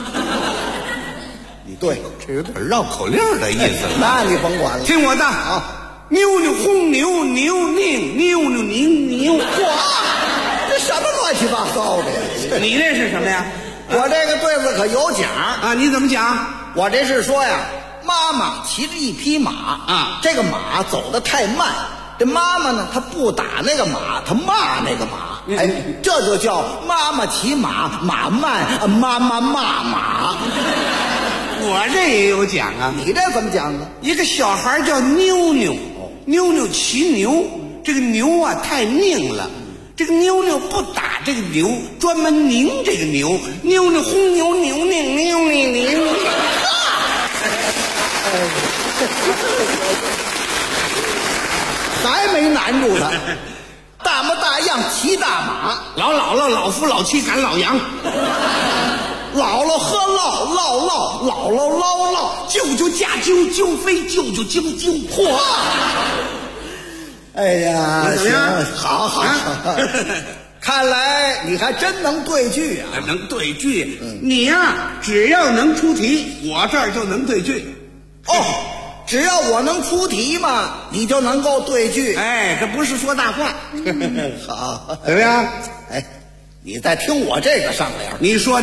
[SPEAKER 22] 你对，
[SPEAKER 4] 这有点绕口令的意思。
[SPEAKER 22] 那你甭管了，
[SPEAKER 4] 听我的啊。妞妞轰牛，牛拧，妞妞拧牛。
[SPEAKER 22] 哇，这什么乱七八糟的呀？
[SPEAKER 4] 你这是什么呀？
[SPEAKER 22] 我这个对子可有讲
[SPEAKER 4] 啊！你怎么讲？
[SPEAKER 22] 我这是说呀，妈妈骑着一匹马啊，这个马走得太慢，这妈妈呢，她不打那个马，她骂那个马。哎，这就叫妈妈骑马，马慢，妈妈骂马。
[SPEAKER 4] 我这也有讲啊。
[SPEAKER 22] 你这怎么讲呢？
[SPEAKER 4] 一个小孩叫妞妞，妞妞骑牛，这个牛啊太拧了，这个妞妞不打这个牛，专门拧这个牛，妞妞轰牛，牛拧牛拧拧。
[SPEAKER 22] 还没难住他，大模大样骑大马，
[SPEAKER 4] 老姥姥老夫老妻赶老羊。
[SPEAKER 22] 姥姥喝酪，姥姥唠唠，
[SPEAKER 4] 舅舅驾啾，啾飞舅舅啾啾。
[SPEAKER 22] 嚯！哎呀，
[SPEAKER 4] 怎么样？
[SPEAKER 22] 好，看来你还真能对句啊！
[SPEAKER 4] 能对句，你呀，只要能出题，我这儿就能对句。
[SPEAKER 22] 哦，只要我能出题嘛，你就能够对句。
[SPEAKER 4] 哎，这不是说大话。
[SPEAKER 22] 好，
[SPEAKER 4] 怎么样？
[SPEAKER 22] 哎，你再听我这个上联。
[SPEAKER 4] 你说。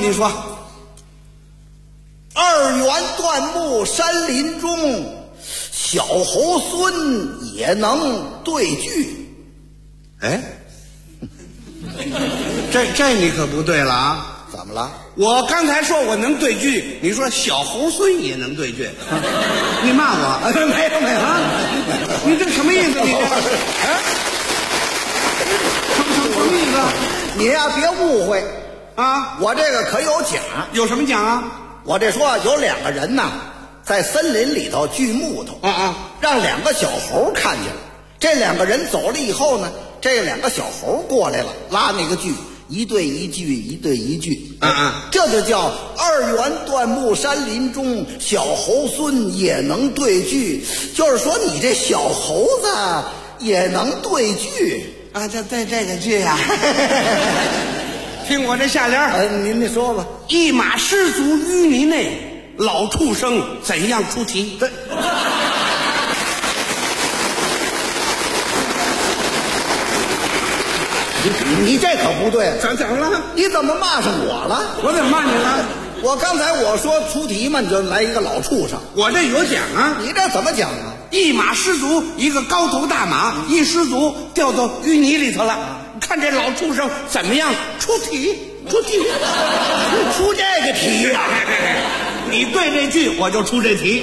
[SPEAKER 22] 二元断木山林中，小猴孙也能对句。
[SPEAKER 4] 哎，这你可不对了啊！
[SPEAKER 22] 怎么了？
[SPEAKER 4] 我刚才说我能对句，你说小猴孙也能对句，你骂我？
[SPEAKER 22] 没有啊！
[SPEAKER 4] 你这什么意思？你这什么意思？
[SPEAKER 22] 你呀，别误会
[SPEAKER 4] 啊！
[SPEAKER 22] 我这个可有奖。
[SPEAKER 4] 有什么奖啊？
[SPEAKER 22] 我这说有两个人呐，在森林里头锯木头让两个小猴看见了。这两个人走了以后呢，这两个小猴过来了，拉那个锯，一对一句，一对一句。这就叫二元断木山林中，小猴孙也能对句。就是说你这小猴子也能对句
[SPEAKER 4] 啊！这个句呀。听我这下联
[SPEAKER 22] 您说吧。
[SPEAKER 4] 一马失足淤泥内，老畜生怎样出题？
[SPEAKER 22] 你这可不对，
[SPEAKER 4] 怎么了？
[SPEAKER 22] 你怎么骂上我了？
[SPEAKER 4] 我怎么骂你了？
[SPEAKER 22] 我刚才我说出题嘛，你就来一个老畜生。
[SPEAKER 4] 我这有奖啊！
[SPEAKER 22] 你这怎么讲啊？
[SPEAKER 4] 一马失足，一个高头大马一失足掉到淤泥里头了。看这老畜生怎么样出题？出
[SPEAKER 22] 这个题呀！
[SPEAKER 4] 你对这句，我就出这题。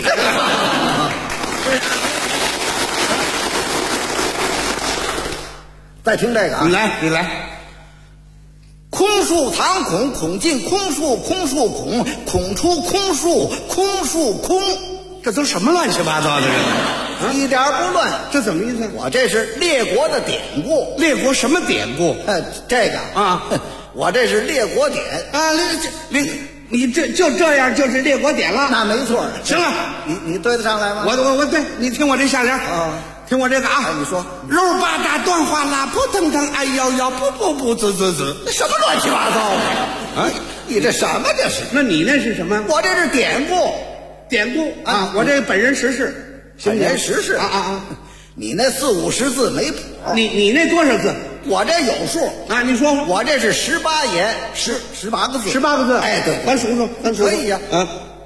[SPEAKER 22] 再听这个啊！
[SPEAKER 4] 你来。
[SPEAKER 22] 空树藏孔，孔进空树，空树孔，孔出空树，空树空。
[SPEAKER 4] 这都什么乱七八糟的
[SPEAKER 22] 人？一点不乱。
[SPEAKER 4] 这怎么意思？
[SPEAKER 22] 我这是列国的典故。
[SPEAKER 4] 列国什么典故？
[SPEAKER 22] 这个
[SPEAKER 4] 啊，
[SPEAKER 22] 我这是列国典
[SPEAKER 4] 啊。你就这样就是列国典了？
[SPEAKER 22] 那没错。
[SPEAKER 4] 行了，
[SPEAKER 22] 你对得上来吗？
[SPEAKER 4] 我对。你听我这下联啊。听我这个啊，
[SPEAKER 22] 你说
[SPEAKER 4] 肉吧嗒断话啦，扑腾腾，哎呦呦，不，滋，
[SPEAKER 22] 那什么乱七八糟的啊？你这什么这是？
[SPEAKER 4] 那你那是什么？
[SPEAKER 22] 我这是典故
[SPEAKER 4] 啊！我这本人实事，
[SPEAKER 22] 本人实事
[SPEAKER 4] 啊！
[SPEAKER 22] 你那40-50字没谱，
[SPEAKER 4] 你那多少字？
[SPEAKER 22] 我这有数
[SPEAKER 4] 啊！你说
[SPEAKER 22] 我这是18言，18个字，
[SPEAKER 4] 18个字。
[SPEAKER 22] 哎，对，
[SPEAKER 4] 咱数数，
[SPEAKER 22] 可以呀。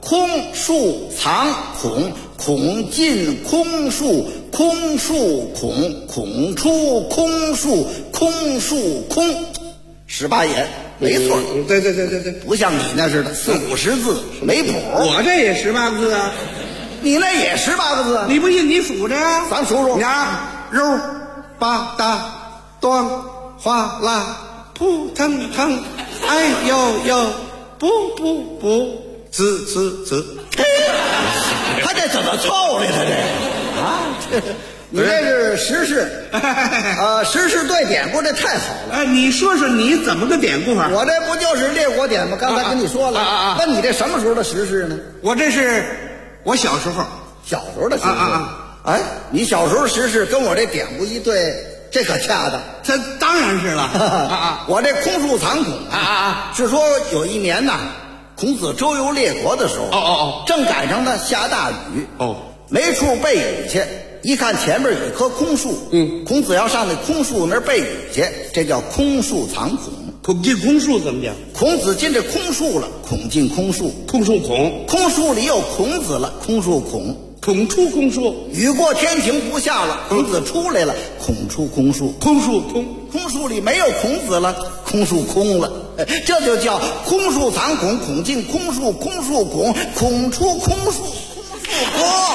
[SPEAKER 22] 空树藏孔，孔进空树，空树孔，孔出空树，空树空，18言，没错。
[SPEAKER 4] 对，
[SPEAKER 22] 不像你那似的40-50字没谱。
[SPEAKER 4] 我这也18个字啊，
[SPEAKER 22] 你那也18个字，
[SPEAKER 4] 你不信你数着呀？
[SPEAKER 22] 咱数数。
[SPEAKER 4] 你啊，肉吧嗒端哗啦，扑腾腾，哎呦呦，不，滋，
[SPEAKER 22] 他这怎么凑的？他这啊，你这是时事时事对典故，这太好了。
[SPEAKER 4] 哎，你说说你怎么个典故法？
[SPEAKER 22] 我这不就是列国典吗？刚才跟你说了。那你这什么时候的时事呢？
[SPEAKER 4] 我这是我小时候
[SPEAKER 22] 的时事哎，你小时候时事跟我这典故一对，这可恰当。
[SPEAKER 4] 这当然是了。
[SPEAKER 22] 我这空树藏孔是说有一年呐，孔子周游列国的时候，正赶上呢下大雨，没处避雨去。一看前面有一棵空树，孔子要上那空树那儿避雨去，这叫空树藏孔。
[SPEAKER 4] 孔进空树怎么讲？
[SPEAKER 22] 孔子进这空树了，孔进空树，
[SPEAKER 4] 空树孔，
[SPEAKER 22] 空树里有孔子了，空树孔，
[SPEAKER 4] 孔出空树。
[SPEAKER 22] 雨过天晴不下了，孔子出来了，孔出空树，
[SPEAKER 4] 空树空，
[SPEAKER 22] 空树里没有孔子了，空树空了。这就叫空树藏孔，孔进空树，空树孔，孔出空树，空树空。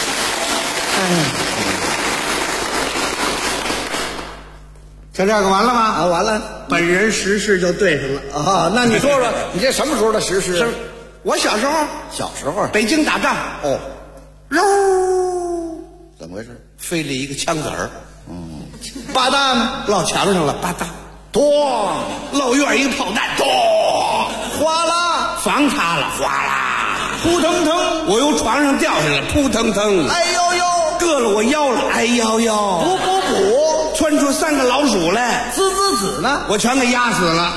[SPEAKER 4] 就这个完了吗？
[SPEAKER 22] 完了，
[SPEAKER 4] 本人时事就对上了
[SPEAKER 22] 那你说说，你这什么时候的时事？
[SPEAKER 4] 我小时候，北京打仗肉，
[SPEAKER 22] 怎么回事？
[SPEAKER 4] 飞了一个枪子儿，
[SPEAKER 22] 八大呢？
[SPEAKER 4] 落墙上了，八大，
[SPEAKER 22] 咚，
[SPEAKER 4] 漏院一个炮弹，咚，
[SPEAKER 22] 哗啦，
[SPEAKER 4] 房塌了，哗啦，
[SPEAKER 22] 扑腾腾，
[SPEAKER 4] 我由床上掉下来，扑腾腾，
[SPEAKER 22] 哎呦呦，
[SPEAKER 4] 硌了我腰了，哎呦呦，
[SPEAKER 22] 补，
[SPEAKER 4] 窜出3个老鼠来，
[SPEAKER 22] 滋呢，
[SPEAKER 4] 我全给压死了。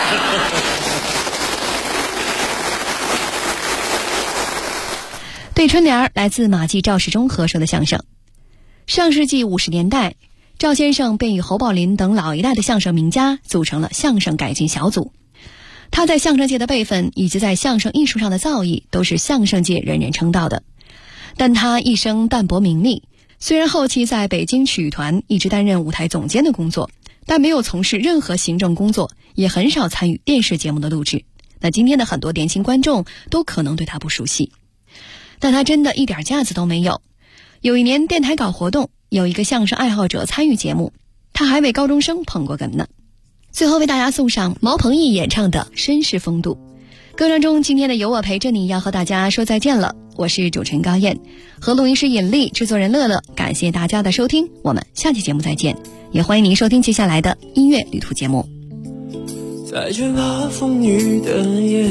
[SPEAKER 3] 对春联儿来自马季赵世忠和说的相声。上世纪50年代，赵先生便与侯宝林等老一代的相声名家组成了相声改进小组。他在相声界的辈分以及在相声艺术上的造诣都是相声界人人称道的。但他一生淡泊名利，虽然后期在北京曲艺团一直担任舞台总监的工作，但没有从事任何行政工作，也很少参与电视节目的录制。那今天的很多年轻观众都可能对他不熟悉，但他真的一点架子都没有。有一年电台搞活动，有一个相声爱好者参与节目，他还为高中生捧过哏呢。最后为大家送上毛鹏毅演唱的《绅士风度》。歌声中，今天的有我陪着你要和大家说再见了。我是主持人高燕，和录音师尹丽，制作人乐乐，感谢大家的收听，我们下期节目再见。也欢迎您收听接下来的音乐旅途节目。
[SPEAKER 11] 在这个风雨的夜，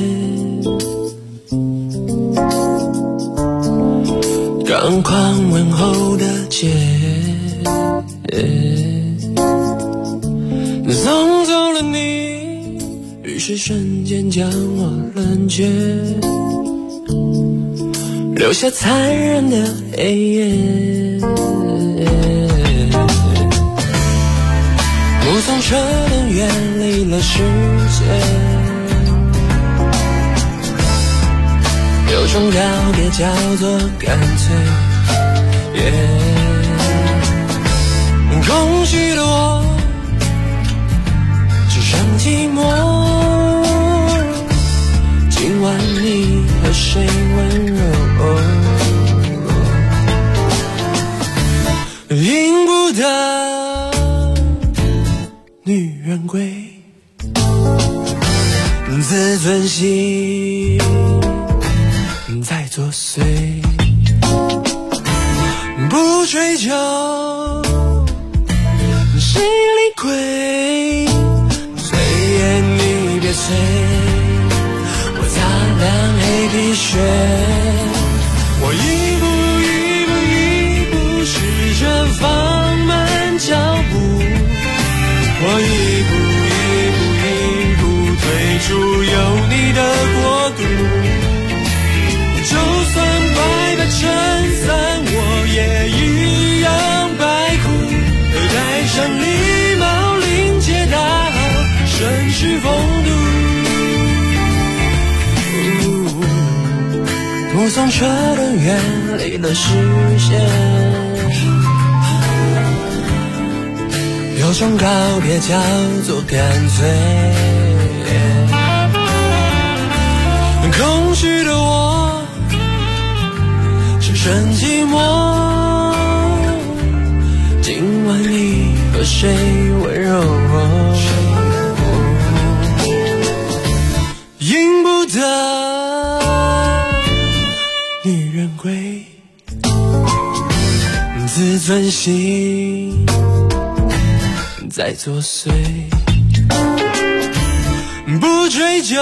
[SPEAKER 11] 赶狂问候的街，送走了你，于是瞬间将我冷却，留下残忍的黑夜。目送车灯远离了世界，有种告别叫做干脆。空虚的我只剩寂寞，今晚你和谁温柔？赢不得女人归，自尊心在作祟，不追求心里亏，随缘你别催，我擦亮黑皮靴，我一步试着放慢脚步，我一步退出有你的国度，就算白的衬衫我也一样白哭，戴上礼帽领街道绅士风度。 目送车灯远离了视线，有种告别叫做干脆。空虚的我只剩寂寞，今晚你和谁温柔？赢不得女人归，自尊心在作祟，不追究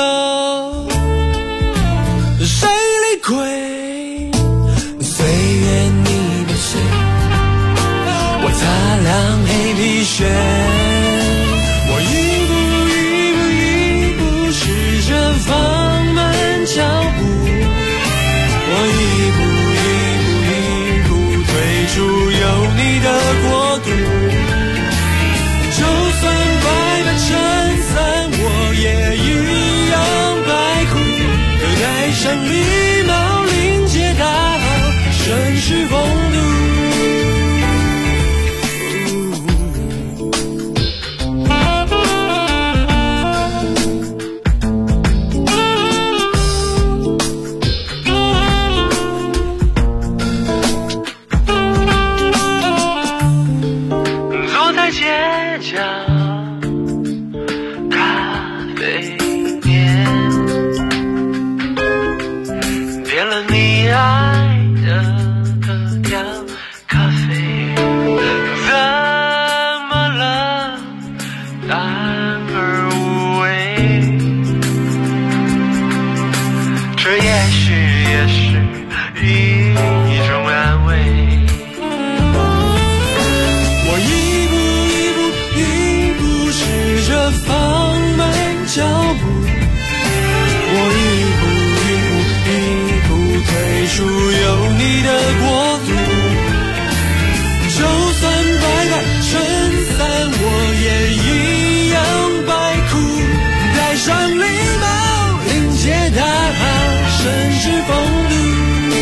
[SPEAKER 11] 谁理亏，岁月你的谁，我擦亮黑皮靴，我一步试着放慢脚步，我一步退出有你的国度，就算白白衬衫我也一样白哭，戴上礼帽领结大好绅士风度。坐在街角咖啡店，点了你爱的格调咖啡，怎么了？淡而无味，这也是一种安慰。我一步试着放慢脚步，我一步退出有你的国度，就算白白衬衫我也一样白哭，戴上礼帽领结大好绅士风度。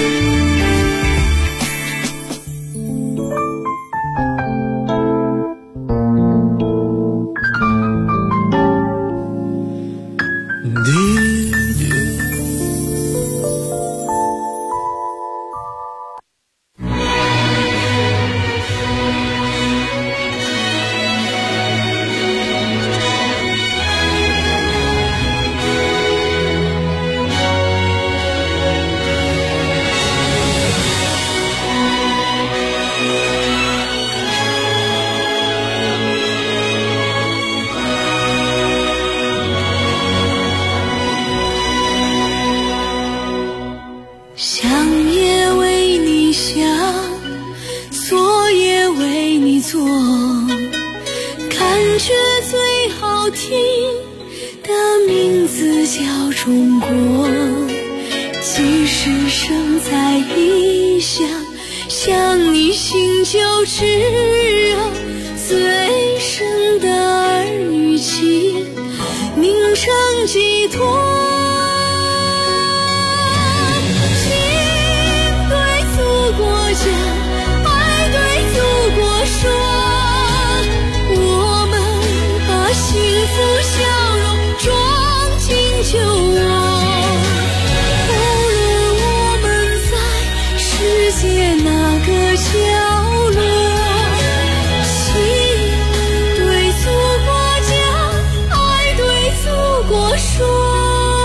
[SPEAKER 14] 中国，即使生在异乡，想你心就炙热，最深的儿女情凝成寄托。就我，无论我们在世界哪个角落，心对祖国讲，爱对祖国说。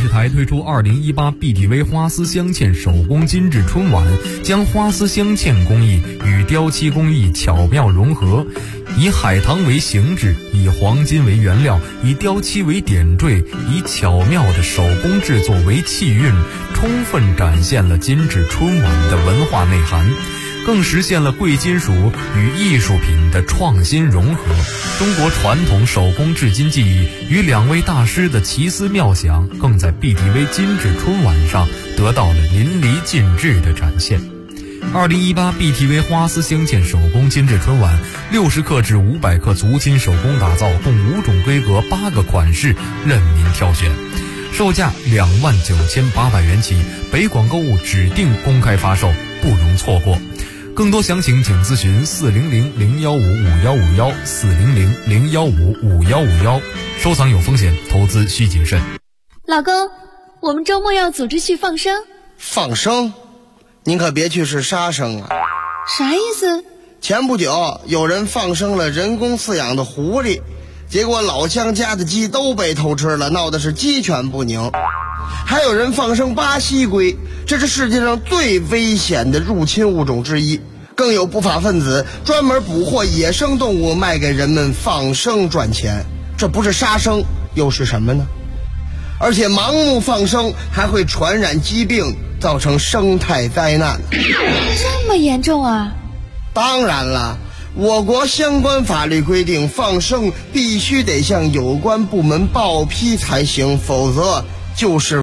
[SPEAKER 7] 视台推出2018 BTV 花丝镶嵌手工精致春晚，将花丝镶嵌工艺与雕漆工艺巧妙融合，以海棠为形制，以黄金为原料，以雕漆为点缀，以巧妙的手工制作为气韵，充分展现了精致春晚的文化内涵，更实现了贵金属与艺术品的创新融合。中国传统手工制金技艺与2位大师的奇思妙想，更在 BTV 精致春晚上得到了淋漓尽致的展现。2018 BTV 花丝镶嵌手工精致春晚，60克至500克足金手工打造，共5种规格8个款式，任您挑选，售价29800元起，北广购物指定公开发售，不容错过。更多详情请咨询400-015-5151 400-015-5151。收藏有风险，投资需谨慎。
[SPEAKER 3] 老公，我们周末要组织去放生。
[SPEAKER 22] 放生？您可别去是杀生啊！
[SPEAKER 3] 啥意思？
[SPEAKER 22] 前不久有人放生了人工饲养的狐狸，结果老乡家的鸡都被偷吃了，闹的是鸡犬不宁。还有人放生巴西龟，这是世界上最危险的入侵物种之一。更有不法分子专门捕获野生动物卖给人们放生赚钱，这不是杀生又是什么呢？而且盲目放生还会传染疾病，造成生态灾难。
[SPEAKER 3] 这么严重啊？
[SPEAKER 22] 当然了，我国相关法律规定，放生必须得向有关部门报批才行，否则就是